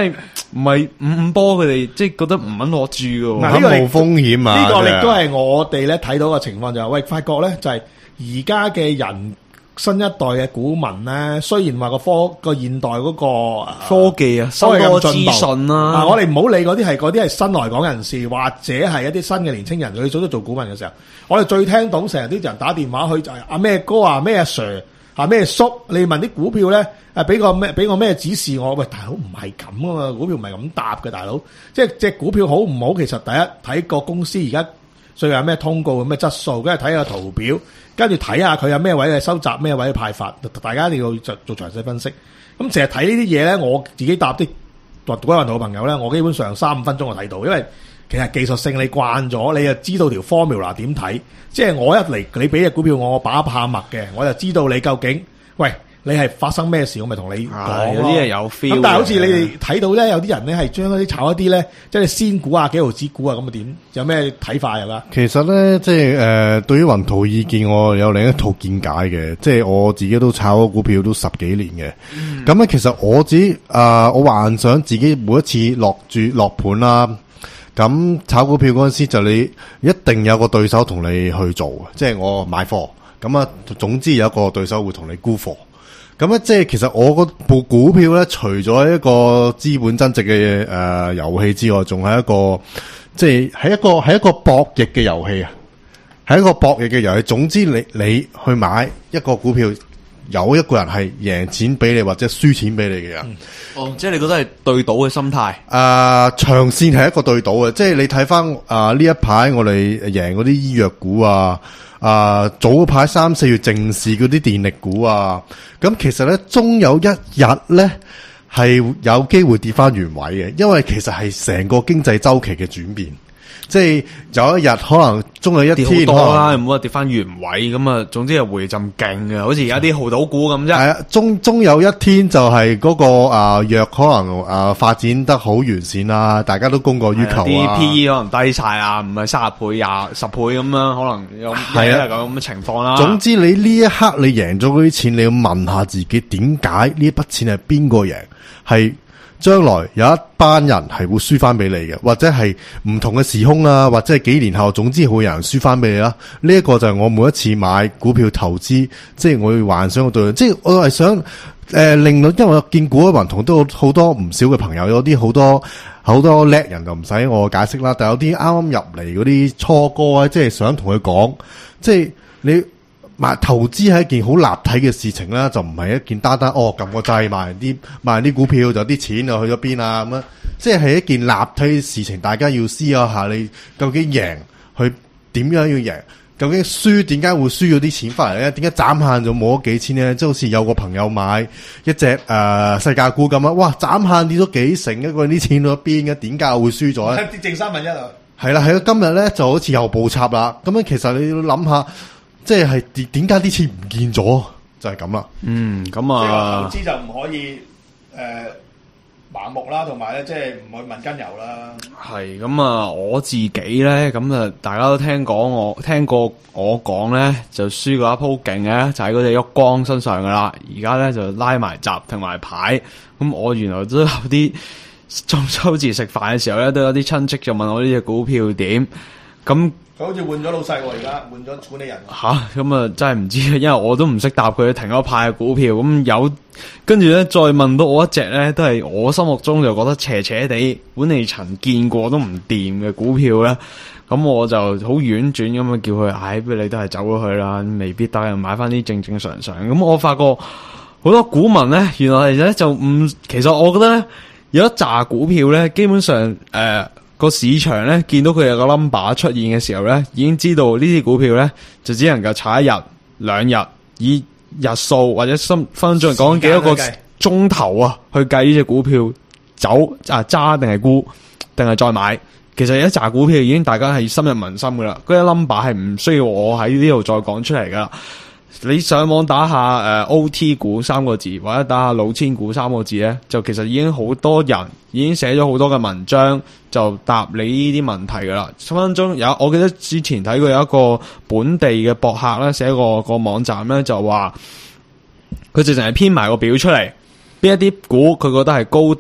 S2: 唔係五五波佢哋即係覺得唔肯落注嘅喎。
S1: 嗱呢個
S3: 冇風險啊！
S1: 呢個亦
S3: 真係
S1: 都係我哋咧睇到嘅情況就係、喂，發覺咧就係而家嘅人。新一代嘅股民咧，雖然話個科個現代嗰個
S2: 科技啊，收多資訊啦。
S1: 啊，我哋唔好理嗰啲係嗰啲係新來港人士，或者係一啲新嘅年青人，佢早都做股民嘅時候，我哋最聽到成日啲人打電話去就係阿咩哥啊、咩阿 Sir 啊、咩叔，你問啲股票咧，誒俾個咩俾個咩指示我？喂，大佬唔係咁啊嘛，股票唔係咁答嘅，大佬，即係隻股票好唔好？其實第一睇個公司而家最近有咩通告、咩質素，跟住睇下圖表。跟住睇下佢有咩位嘅收集，咩位嘅派發，大家一定要做做詳細分析。咁成日睇呢啲嘢咧，我自己答啲或鬼運圖嘅朋友咧，我基本上三五分鐘就睇到，因為其實技術性你慣咗，你就知道條 formula 點睇。即係我一嚟，你俾隻股票我，我把下脈嘅，我就知道你究竟喂。你係發生咩事，我咪同你講
S2: 有啲係有 feel。
S1: 咁但係好似你哋睇到咧，有啲人咧係將嗰啲炒一啲咧，即係仙股啊、幾毫子股啊咁啊點？有咩睇法係嘛？
S3: 其實咧，即係誒、呃，對於雲圖意見，我有另一套見解嘅。即係我自己都炒股票都十幾年嘅。咁、嗯、咧，其實我自己啊、呃，我幻想自己每一次落注落盤啦，咁炒股票嗰陣時就你一定有個對手同你去做，即係我買貨。咁啊，總之有一個對手會同你沽貨。咁咧，即係其實我嗰部股票咧，除咗一個資本增值嘅誒遊戲之外，仲係一個即係係一個係一個博弈嘅遊戲啊，係一個博弈嘅遊戲。總之你，你你去買一個股票，有一個人係贏錢俾你或者輸錢俾你嘅人。
S2: 嗯、哦，即係你覺得係對賭嘅心態？誒、
S3: 呃，長線係一個對賭嘅，即係你睇翻啊呢一排我哋贏嗰啲醫藥股啊。啊、呃，早排三四月正市嗰啲電力股啊，咁其實咧，終有一日咧係有機會跌翻原位嘅，因為其實係成個經濟周期嘅轉變，即係有一日可能終有一天
S2: 跌好多啦，唔好話跌翻原位咁啊，總之係回浸勁嘅，好似而家啲豪賭股咁啫。係
S3: 啊，終終有一天就係嗰、那個啊藥可能啊發展得好完善啦，大家都供過於求啊，
S2: 啲 P E 可能低晒啊，唔係三十倍、廿十倍咁樣，可能有係啊咁嘅情況啦。
S3: 總之你呢一刻你贏咗嗰啲錢，你要問下自己點解呢一筆錢係邊個贏？係將來有一班人係會輸翻俾你嘅，或者係唔同嘅時空啊，或者係幾年後，總之會有人輸翻俾你啦。呢一個就係我每一次買股票投資，即係我會幻想嘅對象，即係我係想誒、呃、令到，因為我見股海雲同都好多唔少嘅朋友，有啲好多好多叻人就唔使我解釋啦，但有啲啱啱入嚟嗰啲初哥啊，即係想同佢講，即係你。買投資係一件好立體嘅事情啦，就唔係一件單單哦撳個掣買啲買啲股票就啲錢就去咗邊啊咁樣，即係係一件立體嘅事情，大家要思考下你究竟贏去點樣要贏，究竟輸點解會輸咗啲錢翻嚟咧？點解斬限就冇咗幾千咧？即係好似有個朋友買一隻誒、呃、世界股咁啊，哇斬限跌咗幾成，一個啲錢去咗邊嘅？點解會輸咗咧？
S1: 跌剩三分一啊！
S3: 係啦係啦，今日咧就好似又暴插啦，咁樣其實你要諗下。即係點點解啲錢唔見咗？就係咁啦。
S2: 嗯，咁啊，
S1: 投資就唔可以誒、呃、盲目啦，同埋咧即係唔去問根由啦。
S2: 係咁啊，我自己咧咁啊，大家都聽講我聽過我講咧，就輸過一鋪勁嘅，就喺嗰隻旭光身上噶啦。而家咧就拉埋閘停埋牌。咁我原來都有啲中秋節食飯嘅時候咧，都有啲親戚就問我呢隻股票點咁。
S1: 佢好似換咗老細喎，而家換咗管理人。
S2: 吓，咁啊，真係唔知，因為我都唔識答佢停咗派嘅股票。咁有跟住咧，再問到我一隻咧，都係我心目中就覺得斜斜地管理層見過都唔掂嘅股票咧。咁我就好婉轉咁樣叫佢，唉，不如你都係走咗去啦，未必得，買翻啲正正常常。咁我發覺好多股民咧，原來咧就唔，其實我覺得咧有一紮股票咧，基本上誒。呃個市場咧見到佢有個 number 出現嘅時候咧，已經知道呢啲股票咧就只能夠炒一日兩日，以日數或者分分鐘講幾多個鐘頭啊去計呢隻股票走啊揸定係沽定係再買。其實有一紮股票已經大家係深入民心噶啦，嗰啲 number 係唔需要我喺呢度再講出嚟噶。你上網打下誒、呃、O T 股三個字，或者打下老千股三個字咧，就其實已經好多人已經寫咗好多嘅文章，就答你呢啲問題噶啦。分分鐘有，我記得之前睇過有一個本地嘅博客咧，寫過個網站咧，就話佢直情係編埋個表出嚟，邊一啲股佢覺得係高度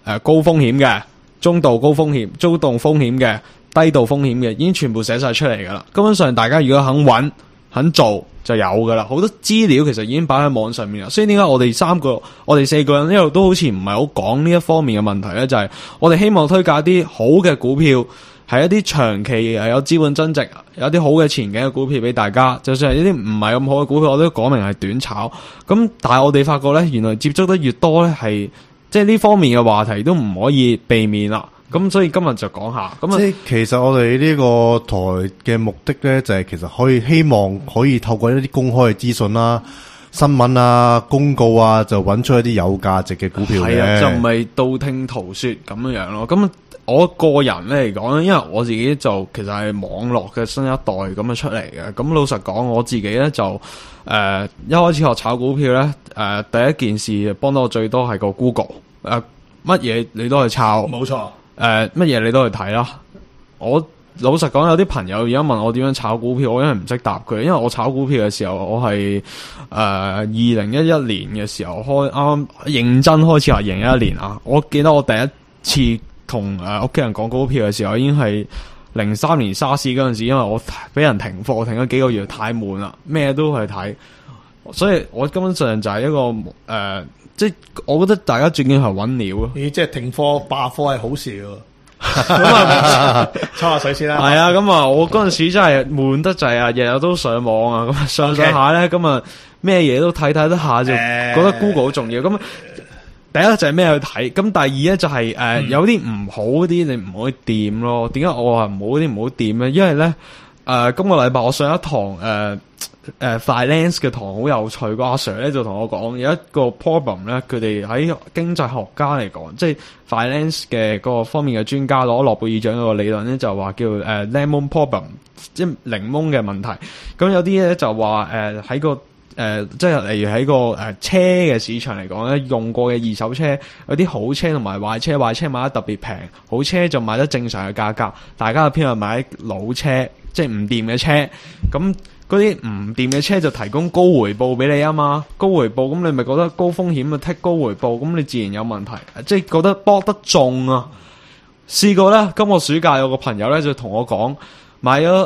S2: 誒高風險嘅、中度高風險、中度風險嘅、低度風險嘅，已經全部寫晒出嚟噶啦。根本上大家如果肯揾、肯做就有噶啦。好多資料其實已經擺喺網上面啦。所以點解我哋三個、我哋四個人一路都好似唔係好講呢一方面嘅問題咧？就係、是、我哋希望推介啲好嘅股票。係一啲長期係有資本增值、有啲好嘅前景嘅股票俾大家，就算係一啲唔係咁好嘅股票，我都講明係短炒。咁但係我哋發覺咧，原來接觸得越多咧，係即係呢方面嘅話題都唔可以避免啦。咁所以今日就講下。咁
S3: 即係其實我哋呢個台嘅目的咧，就係其實可以希望可以透過一啲公開嘅資訊啦、新聞啊、公告啊，就揾出一啲有價值嘅股票嘅。
S2: 係啊，就唔係道聽途說咁樣樣咯。咁我個人咧嚟講咧，因為我自己就其實係網絡嘅新一代咁樣出嚟嘅。咁老實講，我自己咧就誒、呃、一開始學炒股票咧，誒、呃、第一件事幫到我最多係個 Google，誒乜嘢你都去抄，
S1: 冇錯。
S2: 誒乜嘢你都去睇啦。我老實講，有啲朋友而家問我點樣炒股票，我因為唔識答佢，因為我炒股票嘅時候，我係誒二零一一年嘅時候開啱啱認真開始係二零一一年啊。我記得我第一次同誒屋企人講股票嘅時候，已經係零三年沙士嗰陣時，因為我俾人停課停咗幾個月，太悶啦，咩都去睇，所以我根本上就係一個誒、呃，即係我覺得大家最緊要係揾料咯。
S1: 咦，即係停課罷課係好事喎。咁啊，抽下水先啦。
S2: 係啊，咁啊，我嗰陣時真係悶得滯啊，日日都上網啊，咁上上下咧，咁啊咩嘢都睇睇得下，就覺得 Google 好重要。咁、欸、第一就係咩去睇，咁第二咧就係、是、誒、呃嗯、有啲唔好嗰啲你唔可以掂咯。點解我話唔好嗰啲唔好掂咧？因為咧誒、呃、今個禮拜我上一堂誒。呃誒、呃、，finance 嘅堂好有趣，個阿 Sir 咧就同我講有一個 problem 咧，佢哋喺經濟學家嚟講，即係 finance 嘅個方面嘅專家攞諾貝爾獎嗰個理論咧，就話叫誒、呃、lemon problem， 即係檸檬嘅問題。咁有啲咧就話誒喺個誒、呃，即係例如喺個誒、呃、車嘅市場嚟講咧，用過嘅二手車有啲好車同埋壞車，壞車買得特別平，好車就買得正常嘅價格，大家就偏向買老車，即係唔掂嘅車咁。嗰啲唔掂嘅車就提供高回報俾你啊嘛，高回報咁你咪覺得高風險啊，剔高回報咁你自然有問題，即係覺得搏得中啊。試過咧，今個暑假有個朋友咧就同我講買咗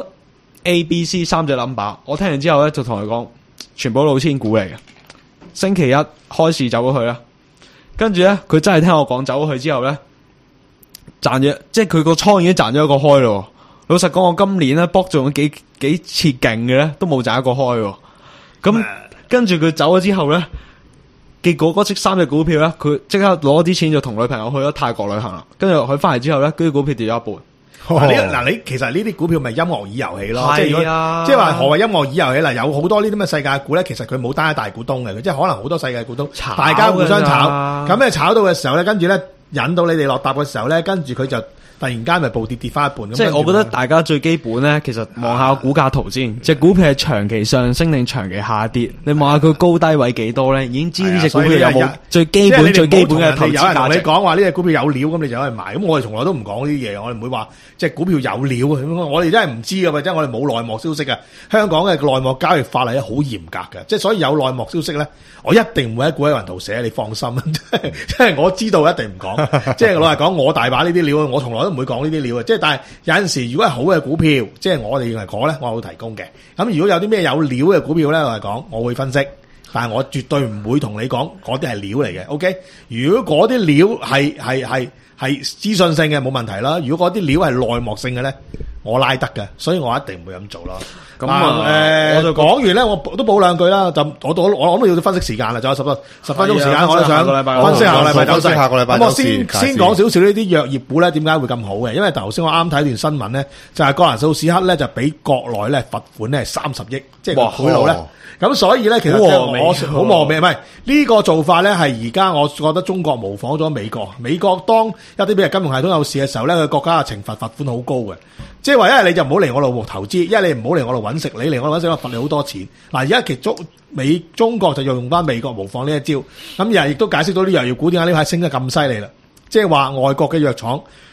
S2: A、B、C 三隻 number， 我聽完之後咧就同佢講全部老千股嚟嘅。星期一開市走咗去啦，跟住咧佢真係聽我講走咗去之後咧賺咗，即係佢個倉已經賺咗一個開咯。老實講，我今年咧搏中咗幾幾次勁嘅咧，都冇賺一個開喎。咁跟住佢走咗之後咧，結果嗰隻三隻股票咧，佢即刻攞啲錢就同女朋友去咗泰國旅行啦。跟住佢翻嚟之後咧，嗰啲股票跌咗一半。
S1: 嗱、哦，你嗱你其實呢啲股票咪音樂椅遊戲咯，
S2: 係啊，
S1: 即係話何謂音樂椅遊戲啦？有好多呢啲咁嘅世界股咧，其實佢冇單一大股東嘅，佢即係可能好多世界股東，大家互相炒，咁咧炒到嘅時候咧，跟住咧引到你哋落搭嘅時候咧，跟住佢就。突然間咪暴跌跌翻一半，
S2: 即係我覺得大家最基本咧，其實望下個股價圖先，隻、啊、股票係長期上升定長期下跌，你望下佢高低位幾多咧，已經知呢隻股票有冇最基本最基本嘅投資價值。有人同你講話呢隻股票有料，咁你就可以買。咁我哋從來都唔講呢啲嘢，我哋唔會話即係股票有料。我哋真係唔知噶，即係我哋冇內幕消息嘅。香港嘅內幕交易法例咧好嚴格嘅，即係所以有內幕消息咧，我一定唔會喺股喺雲圖寫，你放心。即係我知道一定唔講。即係老實講，我大把呢啲料，我從來都唔會講呢啲料。即係但係有陣時，如果係好嘅股票，即係我哋認為講咧，我會提供嘅。咁如果有啲咩有料嘅股票咧，我係講，我會分析，但係我絕對唔會同你講嗰啲係料嚟嘅。OK，如果嗰啲料係係係係資訊性嘅冇問題啦。如果嗰啲料係內幕性嘅咧，我拉得嘅，所以我一定唔會咁做咯。咁啊，誒、呃，我就講完咧，我都補兩句啦。就我我我我都要分析時間啦，仲有十分十分鐘時間，我都想分析下個禮拜走勢。下個禮拜咁我先先講少少呢啲藥業股咧，點解會咁好嘅？因為頭先我啱睇段新聞咧，就係葛蘭素史克咧就俾國內咧罰款咧三十億，即係賄賂咧。咁所以咧，其實我好和味，唔係呢個做法咧，係而家我覺得中國模仿咗美國。美國當一啲譬如金融系統有事嘅時候咧，佢國家嘅懲罰罰款好高嘅。即係話，一係你就唔好嚟我度投資，一係你唔好嚟我度揾食，你嚟我度揾食我罰你好多錢。嗱，而家其中美中國就用翻美國模仿呢一招，咁又亦都解釋到啲藥業股點解呢排升得咁犀利啦。即係話外國嘅藥廠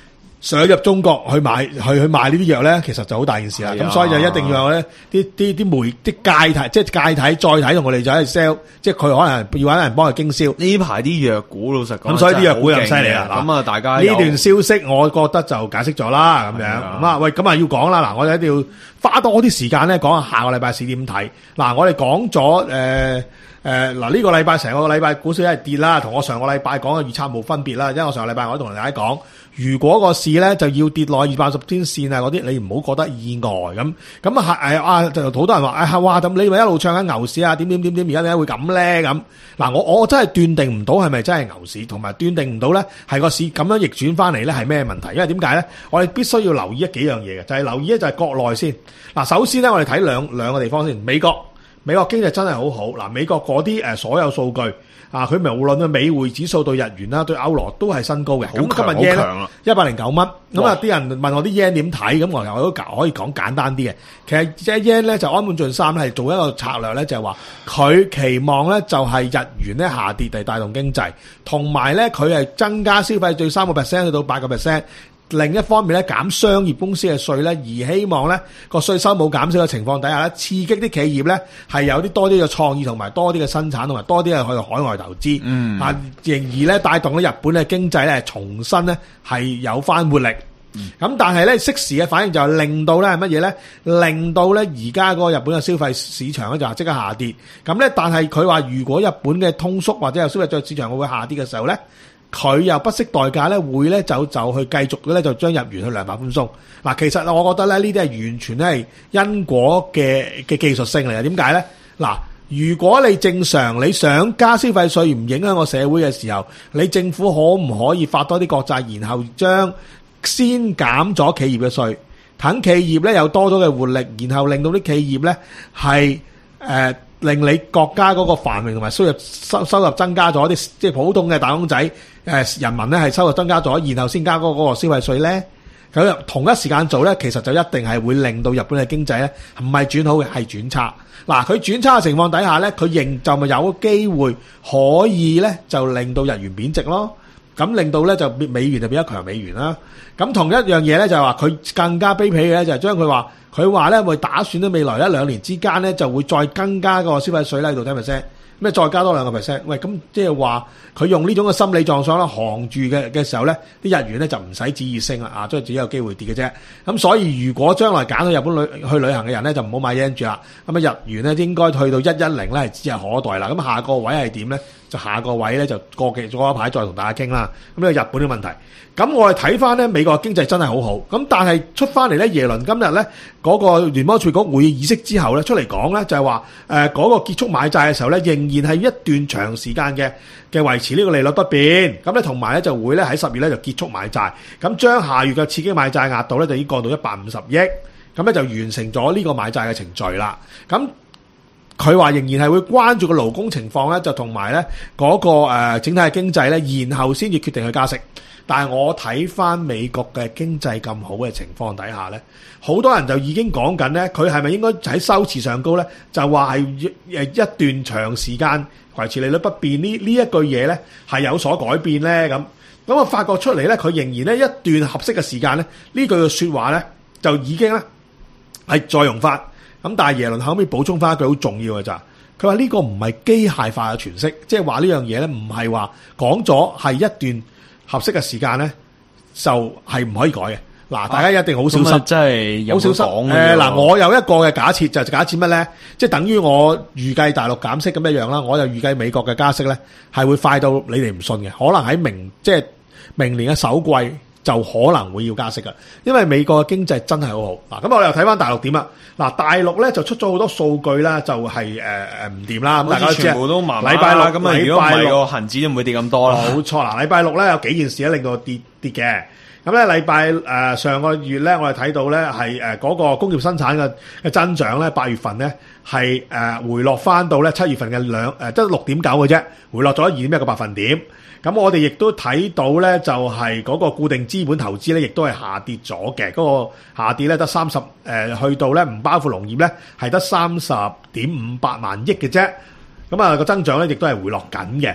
S1: 上入中國去買去去賣呢啲藥咧，其實就好大件事啦。咁、
S2: 啊、
S1: 所以就一定要有咧啲啲啲媒啲介體，即係介體載體同我哋就喺度 sell， 即係佢可能要揾人幫佢經銷。
S2: 呢排啲藥股老實講，
S1: 咁所以啲藥股又犀利啦。
S2: 咁啊，大家
S1: 呢段消息我覺得就解釋咗啦，咁樣咁啊，喂，咁啊要講啦。嗱，我哋一定要花多啲時間咧，講下下個禮拜市點睇。嗱，我哋講咗誒。呃誒，嗱呢、呃這個禮拜成個禮拜股市係跌啦，同我上個禮拜講嘅預測冇分別啦。因為我上個禮拜我都同大家講，如果個市咧就要跌落二百五十天線啊嗰啲，你唔好覺得意外咁。咁啊係啊，就好多人話啊，哇咁你咪一路唱緊牛市啊，點點點點，而家點解會咁咧咁？嗱，我我真係斷定唔到係咪真係牛市，同埋斷定唔到咧係個市咁樣逆轉翻嚟咧係咩問題？因為點解咧？我哋必須要留意一幾樣嘢嘅，就係、是、留意咧就係國內先。嗱，首先咧我哋睇兩兩個地方先，美國。美國經濟真係好好，嗱，美國嗰啲誒所有數據啊，佢無論對美匯指數對日元啦，對歐羅都係新高嘅。咁今日 yen 咧一百零九蚊，咁啊啲人問我啲 yen 點睇，咁我又都可以講簡單啲嘅。其實即係 yen 咧就安本晉三係做一個策略咧，就係話佢期望咧就係日元咧下跌嚟帶動經濟，同埋咧佢係增加消費對三個 percent 去到八個 percent。另一方面咧，減商業公司嘅稅咧，而希望咧個稅收冇減少嘅情況底下咧，刺激啲企業咧係有啲多啲嘅創意同埋多啲嘅生產同埋多啲嘅去海外投資，嗯，啊，仍而咧帶動咗日本嘅經濟咧重新咧係有翻活力。咁、嗯、但係咧適時嘅反應就係令到咧係乜嘢咧？令到咧而家嗰個日本嘅消費市場咧就係即刻下跌。咁咧，但係佢話如果日本嘅通縮或者有消費者市場會下跌嘅時候咧，佢又不惜代價咧，會咧就就去繼續咧就將日元去量化寬鬆。嗱，其實我覺得咧呢啲係完全咧係因果嘅嘅技術性嚟嘅。點解咧？嗱，如果你正常你想加消費稅唔影響個社會嘅時候，你政府可唔可以發多啲國債，然後將先減咗企業嘅稅，等企業咧有多咗嘅活力，然後令到啲企業咧係誒令你國家嗰個繁榮同埋收入收收入增加咗啲，即係普通嘅打工仔誒、呃、人民咧係收入增加咗，然後先加嗰個消費稅咧，咁同一時間做咧，其實就一定係會令到日本嘅經濟咧唔係轉好嘅，係轉差。嗱，佢轉差嘅情況底下咧，佢仍就咪有機會可以咧就令到日元貶值咯。咁令到咧就美元就變咗強美元啦。咁同一樣嘢咧就係話佢更加卑鄙嘅咧就係將佢話佢話咧會打算咧未來一兩年之間咧就會再增加個消費稅咧到底 percent，咩再加多兩個 percent。喂，咁即係話佢用呢種嘅心理狀況啦，行住嘅嘅時候咧，啲日元咧就唔使旨意升啦，啊，即係只有機會跌嘅啫。咁所以如果將來揀去日本旅去旅行嘅人咧，就唔好買 yen 住啦。咁啊日元咧應該去到一一零咧係指日可待啦。咁下個位係點咧？就下個位咧就過幾過一排再同大家傾啦。咁呢個日本嘅問題，咁我哋睇翻咧美國經濟真係好好。咁但係出翻嚟咧，耶倫今日咧嗰個聯邦儲局會議議息之後咧出嚟講咧，就係話誒嗰個結束買債嘅時候咧，仍然係一段長時間嘅嘅維持呢個利率不變。咁咧同埋咧就會咧喺十月咧就結束買債，咁將下月嘅刺激買債額度咧就已經降到一百五十億，咁咧就完成咗呢個買債嘅程序啦。咁佢話仍然係會關注個勞工情況咧，就同埋咧嗰個誒整體嘅經濟咧，然後先至決定去加息。但係我睇翻美國嘅經濟咁好嘅情況底下咧，好多人就已經講緊咧，佢係咪應該喺收持上高咧？就話係誒一段長時間維持利率不變呢呢一句嘢咧係有所改變咧咁。咁我發覺出嚟咧，佢仍然咧一段合適嘅時間咧，呢句嘅説話咧就已經咧係再用翻。咁但係耶倫後尾補充翻一句好重要嘅咋，佢話呢個唔係機械化嘅詮釋，即係話呢樣嘢咧唔係話講咗係一段合適嘅時間咧，就係唔可以改嘅。嗱，大家一定好小心，
S2: 真係好
S1: 小心。誒嗱，我有一個嘅假設就係假設乜咧？即係等於我預計大陸減息咁一樣啦，我就預計美國嘅加息咧係會快到你哋唔信嘅，可能喺明即係明年嘅首季就可能會要加息㗎，因為美國嘅經濟真係好好。嗱，咁我哋又睇翻大陸點啊？嗱，大陸咧就出咗好多數據啦，就係誒誒唔掂啦。咁大家知
S2: 全部都麻麻。
S1: 禮拜六
S2: 咁啊，如果唔係個恆指都唔會跌咁多啦。
S1: 冇錯啦，禮拜六咧有幾件事咧令到跌跌嘅。咁咧禮拜誒上個月咧，我哋睇到咧係誒嗰個工業生產嘅嘅增長咧，八月份咧係誒回落翻到咧七月份嘅兩誒即係六點九嘅啫，回落咗二點一個百分點。咁我哋亦都睇到咧，就係嗰個固定資本投資咧，亦都係下跌咗嘅。嗰個下跌咧得三十誒，去到咧唔包括農業咧，係得三十點五八萬億嘅啫。咁啊個增長咧亦都係回落緊嘅。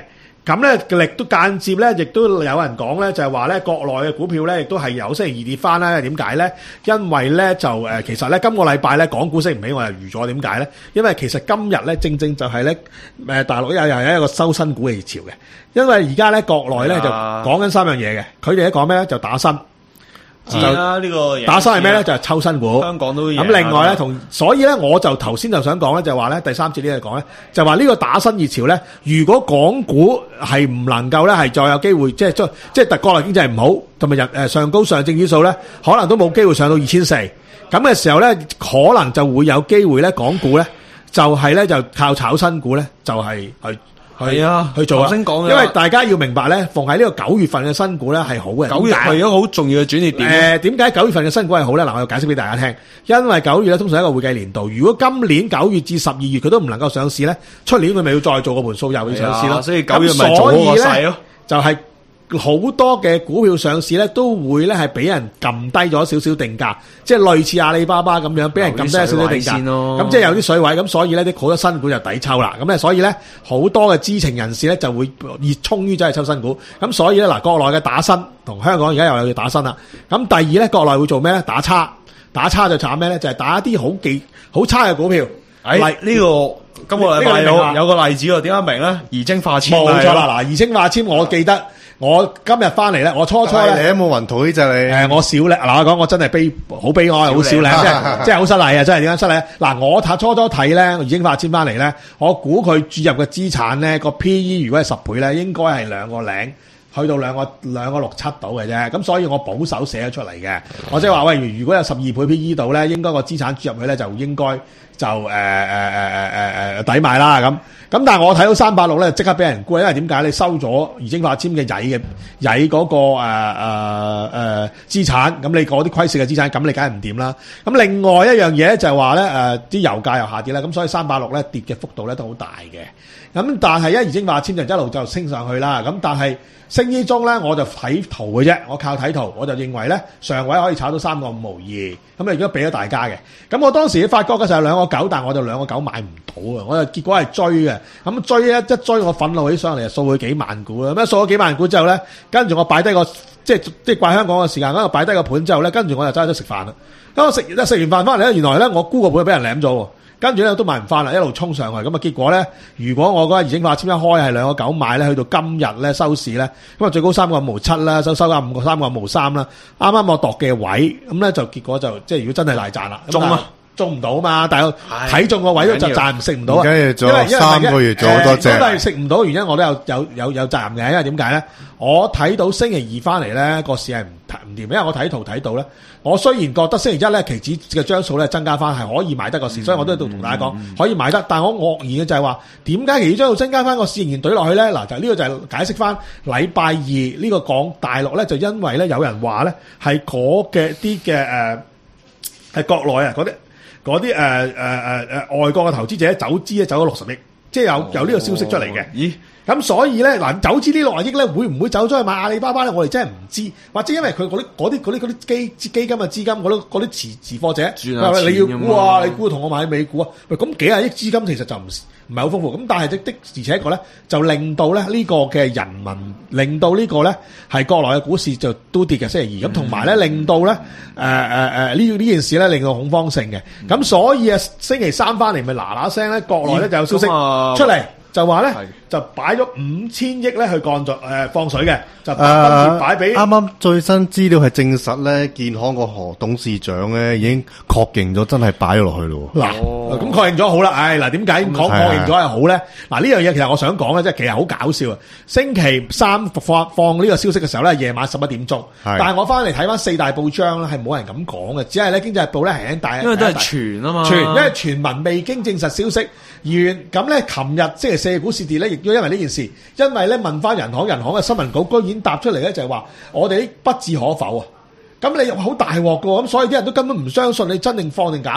S1: 咁咧，亦都間接咧，亦都有人講咧，就係話咧，國內嘅股票咧，亦都係由星期二跌翻啦。點解咧？因為咧就誒，其實咧今個禮拜咧港股升唔起，我就預咗點解咧？因為其實今日咧正正就係咧誒大陸又又係一個收新股嘅熱潮嘅。因為而家咧國內咧就講緊三樣嘢嘅，佢哋一講咩咧就打新。
S2: 知啦，呢個
S1: 打新係咩咧？就係抽新股。
S2: 香港都有。
S1: 咁另外咧，同所以咧，我就頭先就想講咧，就係話咧，第三節呢度講咧，就話呢個打新熱潮咧，如果港股係唔能夠咧係再有機會，即係即即係特國內經濟唔好，同埋日誒上高上證指數咧，可能都冇機會上到二千四。咁嘅時候咧，可能就會有機會咧，港股咧就係咧就靠炒新股咧，就係去。
S2: 係啊，
S1: 去做啊！
S2: 頭先講嘅，
S1: 因為大家要明白咧，逢喺呢個九月份嘅新股咧係好嘅。
S2: 九月係一個好重要嘅轉捩點。
S1: 誒，點解九月份嘅新股係好咧？嗱，我要解釋俾大家聽。因為九月咧通常係一個會計年度，如果今年九月至十二月佢都唔能夠上市咧，出年佢咪要再做個盤數又要上市咯。
S2: 所以九月咪做嗰個勢咯。
S1: 就係好多嘅股票上市咧，都會咧係俾人撳低咗少少定價，即係類似阿里巴巴咁樣，俾人撳低少少定價。咁即係有啲水位，咁所以咧啲好多新股就抵抽啦。咁咧所以咧好多嘅知情人士咧就會熱衷於走去抽新股。咁所以咧嗱，國內嘅打新同香港而家又有要打新啦。咁第二咧，國內會做咩咧？打差，打差就慘咩咧？就係、是、打一啲好技好差嘅股票。
S2: 誒，呢、這個今個禮拜有有個例子喎，點解明咧？儀征化纖
S1: 冇錯啦，嗱，儀征化纖我記得。我今日翻嚟咧，我初初咧，
S3: 你有冇雲圖呢隻你？
S1: 誒，我少咧，嗱我講我真係悲，好悲哀，好少咧，即係即係好失禮啊！真係點解失禮？嗱，我睇初初睇咧，儀征化纖翻嚟咧，我估佢注入嘅資產咧個 P E 如果係十倍咧，應該係兩個零，去到兩個兩個六七度嘅啫。咁所以我保守寫咗出嚟嘅，我即係話喂，如果有十二倍 P E 度咧，應該個資產注入去咧就應該就誒誒誒誒誒誒抵買啦咁。咁但係我睇到三百六咧，即刻俾人沽，因為點解你收咗儀征化纖嘅曳嘅曳嗰個誒誒誒資產，咁你嗰啲虧蝕嘅資產，咁你梗係唔掂啦。咁另外一樣嘢就係話咧誒啲油價又下跌啦，咁所以三百六咧跌嘅幅度咧都好大嘅。咁但係一儀征化纖就一路就升上去啦。咁但係升之中咧，我就睇圖嘅啫，我靠睇圖，我就認為咧上位可以炒到三個五毫二，咁啊而家俾咗大家嘅。咁我當時發覺嘅時候兩個九，但我就兩個九買唔到啊，我就結果係追嘅。咁追一一追我憤怒起上嚟，就掃佢幾萬股啦。咁掃咗幾萬股之後咧，跟住我擺低個即係即係怪香港嘅時間，咁我擺低個盤之後咧，跟住我就揸咗食飯啦。咁我食食完飯翻嚟咧，原來咧我沽個盤俾人舐咗喎。跟住咧都買唔翻啦，一路衝上去，咁啊結果咧，如果我嗰個儀征化纖一開係兩個九買咧，去到今日咧收市咧，咁啊最高三個五毫七啦，收收緊五個三個五毫三啦，啱啱我度嘅位，咁咧就結果就即係如果真係大賺啦，中啊！中唔到嘛，但係睇中個位都就賺唔食唔到啊！
S3: 而家做三個月做好多隻，
S1: 因為食唔到原因我都有有有有責任嘅，因為點解咧？我睇到星期二翻嚟咧個市係唔唔掂，因為我睇圖睇到咧，我雖然覺得星期一咧期指嘅張數咧增加翻係可以買得個市，嗯、所以我都喺度同大家講、嗯、可以買得，但係我愕然嘅就係話點解期指張數增加翻個市仍然懟落去咧？嗱，就呢個就係解釋翻禮拜二呢個講大陸咧，就因為咧有人話咧係嗰嘅啲嘅誒係國內啊嗰啲。嗰啲誒誒誒誒外國嘅投資者走資咧走咗六十億，即係有有呢個消息出嚟嘅。咦？咁所以咧嗱，走資呢六十億咧，會唔會走咗去買阿里巴巴咧？我哋真係唔知，或者因為佢嗰啲嗰啲嗰啲嗰啲基基金嘅資金嗰啲嗰啲持持貨者，你要估啊，你估同我買美股啊？喂，咁幾廿億資金其實就唔唔係好豐富，咁但係的的而且確咧，就令到咧呢個嘅人民，令到呢個咧係國內嘅股市就都跌嘅星期二，咁同埋咧令到咧誒誒誒呢呢件事咧令到恐慌性嘅，咁、嗯、所以啊星期三翻嚟咪嗱嗱聲咧，國內咧就有消息出嚟。就話咧，就擺咗五千億咧去降咗誒放水嘅，就分別擺俾
S3: 啱啱最新資料係證實咧，建行個何董事長咧已經確認咗，真係擺咗落去咯。
S1: 嗱、哦，咁確認咗好啦，唉嗱，點解講確認咗係好咧？嗱，呢樣嘢其實我想講咧，即係其實好搞笑啊！星期三放放呢個消息嘅時候咧，夜晚十一點鐘，但係我翻嚟睇翻四大報章咧，係冇人咁講嘅，只係咧經濟日報咧係輕大，
S2: 因為都係傳啊嘛，
S1: 傳，因為傳聞未經證實消息。而咁咧，琴日星期四股市跌咧，亦都因為呢件事，因為咧問翻人行，人行嘅新聞稿居然答出嚟咧，就係話我哋不置可否啊！咁你又好大鑊㗎喎，咁所以啲人都根本唔相信你真定放定假放。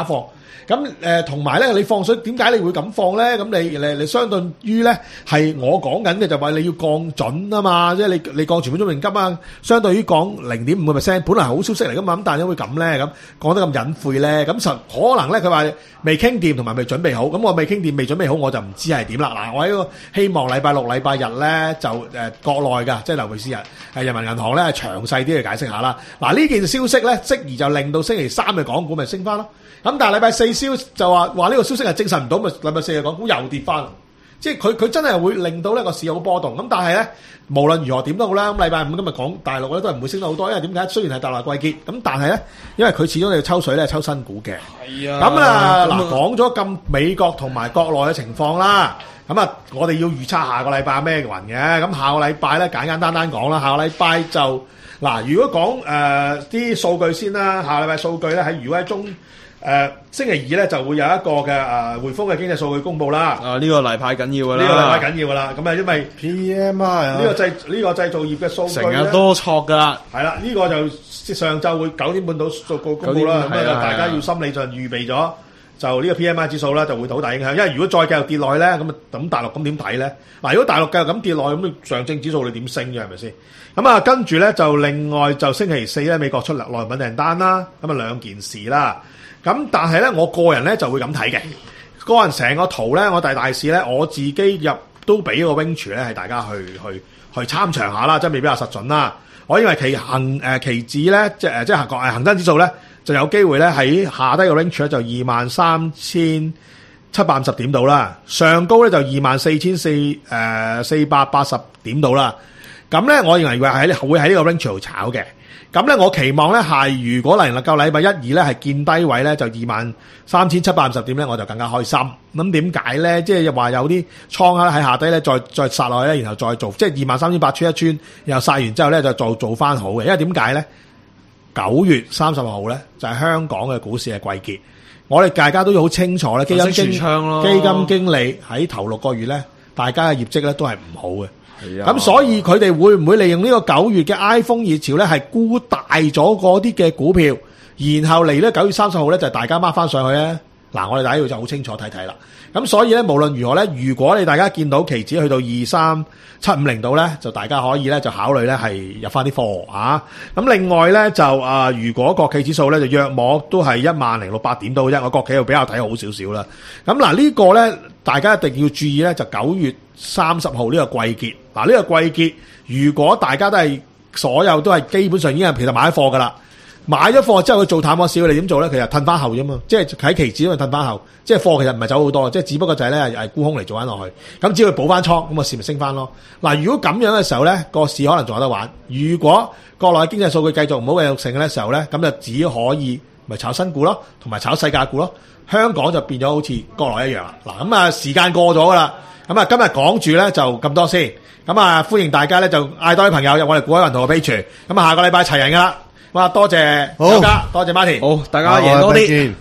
S1: 咁誒同埋咧，你放水點解你會咁放咧？咁你你你相對於咧係我講緊嘅就話你要降準啊嘛，即係你你降存款準備金啊，相對於降零點五個 percent，本來係好消息嚟噶嘛，咁但係點會咁咧？咁講得咁隱晦咧？咁實可能咧，佢話未傾掂同埋未準備好，咁我未傾掂未準備好，我就唔知係點啦。嗱，我喺個希望禮拜六、禮拜日咧就誒、呃、國內㗎，即係劉維斯人誒人民銀行咧係詳細啲去解釋下啦。嗱，呢件消息咧即而就令到星期三嘅港股咪升翻咯。咁但係禮拜四消就話話呢個消息係證實唔到，咪禮拜四嘅港股又跌翻。即係佢佢真係會令到呢個市有波動。咁但係咧，無論如何點都好啦。咁禮拜五今日講大陸咧都係唔會升得好多，因為點解？雖然係大陸季結，咁但係咧，因為佢始終要抽水咧，抽新股嘅。係啊。咁啊嗱，講咗咁美國同埋國內嘅情況啦。咁啊，我哋要預測下個禮拜咩雲嘅。咁下個禮拜咧簡簡單單講啦。下個禮拜就嗱，如果講誒啲數據先啦，下個禮拜數據咧喺如果喺中。誒、呃、星期二咧就會有一個嘅誒、呃、匯豐嘅經濟數據公佈啦。
S2: 啊，呢、這個禮拜緊要㗎啦。
S1: 呢、這個禮拜緊要㗎啦。咁啊，因為
S3: P M I 啊，
S1: 呢個製呢、這個製造業嘅數據
S2: 成日都錯㗎。
S1: 係啦，呢、這個就上晝會九點半到數據公佈啦。咁啊，大家要心理上預備咗，就呢個 P M I 指數啦，就會好大影響。因為如果再繼續跌落去咧，咁啊咁大陸咁點睇咧？嗱，如果大陸繼續咁跌落去，咁上證指數你點升嘅係咪先？咁啊，跟住咧就另外就星期四咧，美國出嚟內銀訂單啦，咁啊兩件事啦。咁但係咧，我個人咧就會咁睇嘅。個人成個圖咧，我大大市咧，我自己入都俾個 range 咧，係大家去去去參詳下啦，即係未必話實準啦。我認為期恒誒期指咧，即係即係恒誒恒生指數咧，就有機會咧喺下低個 range 咧就二萬三千七百五十點度啦，上高咧就二萬四千四誒四百八十點度啦。咁咧，我認為會喺會喺呢個 range 度炒嘅。咁咧，我期望咧係如果能夠禮拜一二咧係見低位咧，就二萬三千七百五十點咧，我就更加開心。咁點解咧？即係話有啲倉喺下低咧，再再殺落去咧，然後再做，即係二萬三千八穿一穿，然後殺完之後咧就做做翻好嘅。因為點解咧？九月三十號咧就係香港嘅股市係季結，我哋大家都好清楚咧，基金經基金經理喺頭六個月咧，大家嘅業績咧都係唔好嘅。咁所以佢哋會唔會利用呢個九月嘅 iPhone 熱潮咧，係沽大咗嗰啲嘅股票，然後嚟咧九月三十號咧就大家掹翻上去咧？嗱，我哋大家要就好清楚睇睇啦。咁所以咧，無論如何咧，如果你大家見到期指去到二三七五零度咧，就大家可以咧就考慮咧係入翻啲貨啊。咁另外咧就啊、呃，如果國企指數咧就約莫都係一萬零六百點到啫，我國企又比較睇好少少啦。咁嗱呢個咧，大家一定要注意咧，就九月三十號呢個季結。嗱、這、呢個季結，如果大家都係所有都係基本上已經係其實買咗貨噶啦，買咗貨之後佢做淡我市，你點做咧？其實褪翻後啫嘛，即係喺期指因為褪翻後，即係貨其實唔係走好多，即係只不過就係咧係沽空嚟做翻落去，咁只要補翻倉，咁個市咪升翻咯。嗱，如果咁樣嘅時候咧，個市可能仲有得玩。如果國內經濟數據繼續唔好繼續成嘅時候咧，咁就只可以咪炒新股咯，同埋炒世界股咯。香港就變咗好似國內一樣啦。嗱，咁啊時間過咗噶啦，咁啊今日講住咧就咁多先。咁啊，歡迎大家咧就嗌多啲朋友入我哋股海雲圖嘅 page。咁啊，下個禮拜齊人噶啦。哇，多謝大家，多謝 Martin。
S2: 好，大家贏多啲。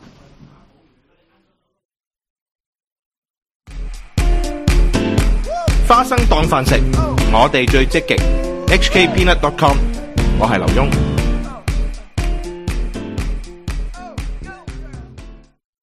S9: 花生當飯食，我哋最積極。H K Peanut dot com， 我係劉墉。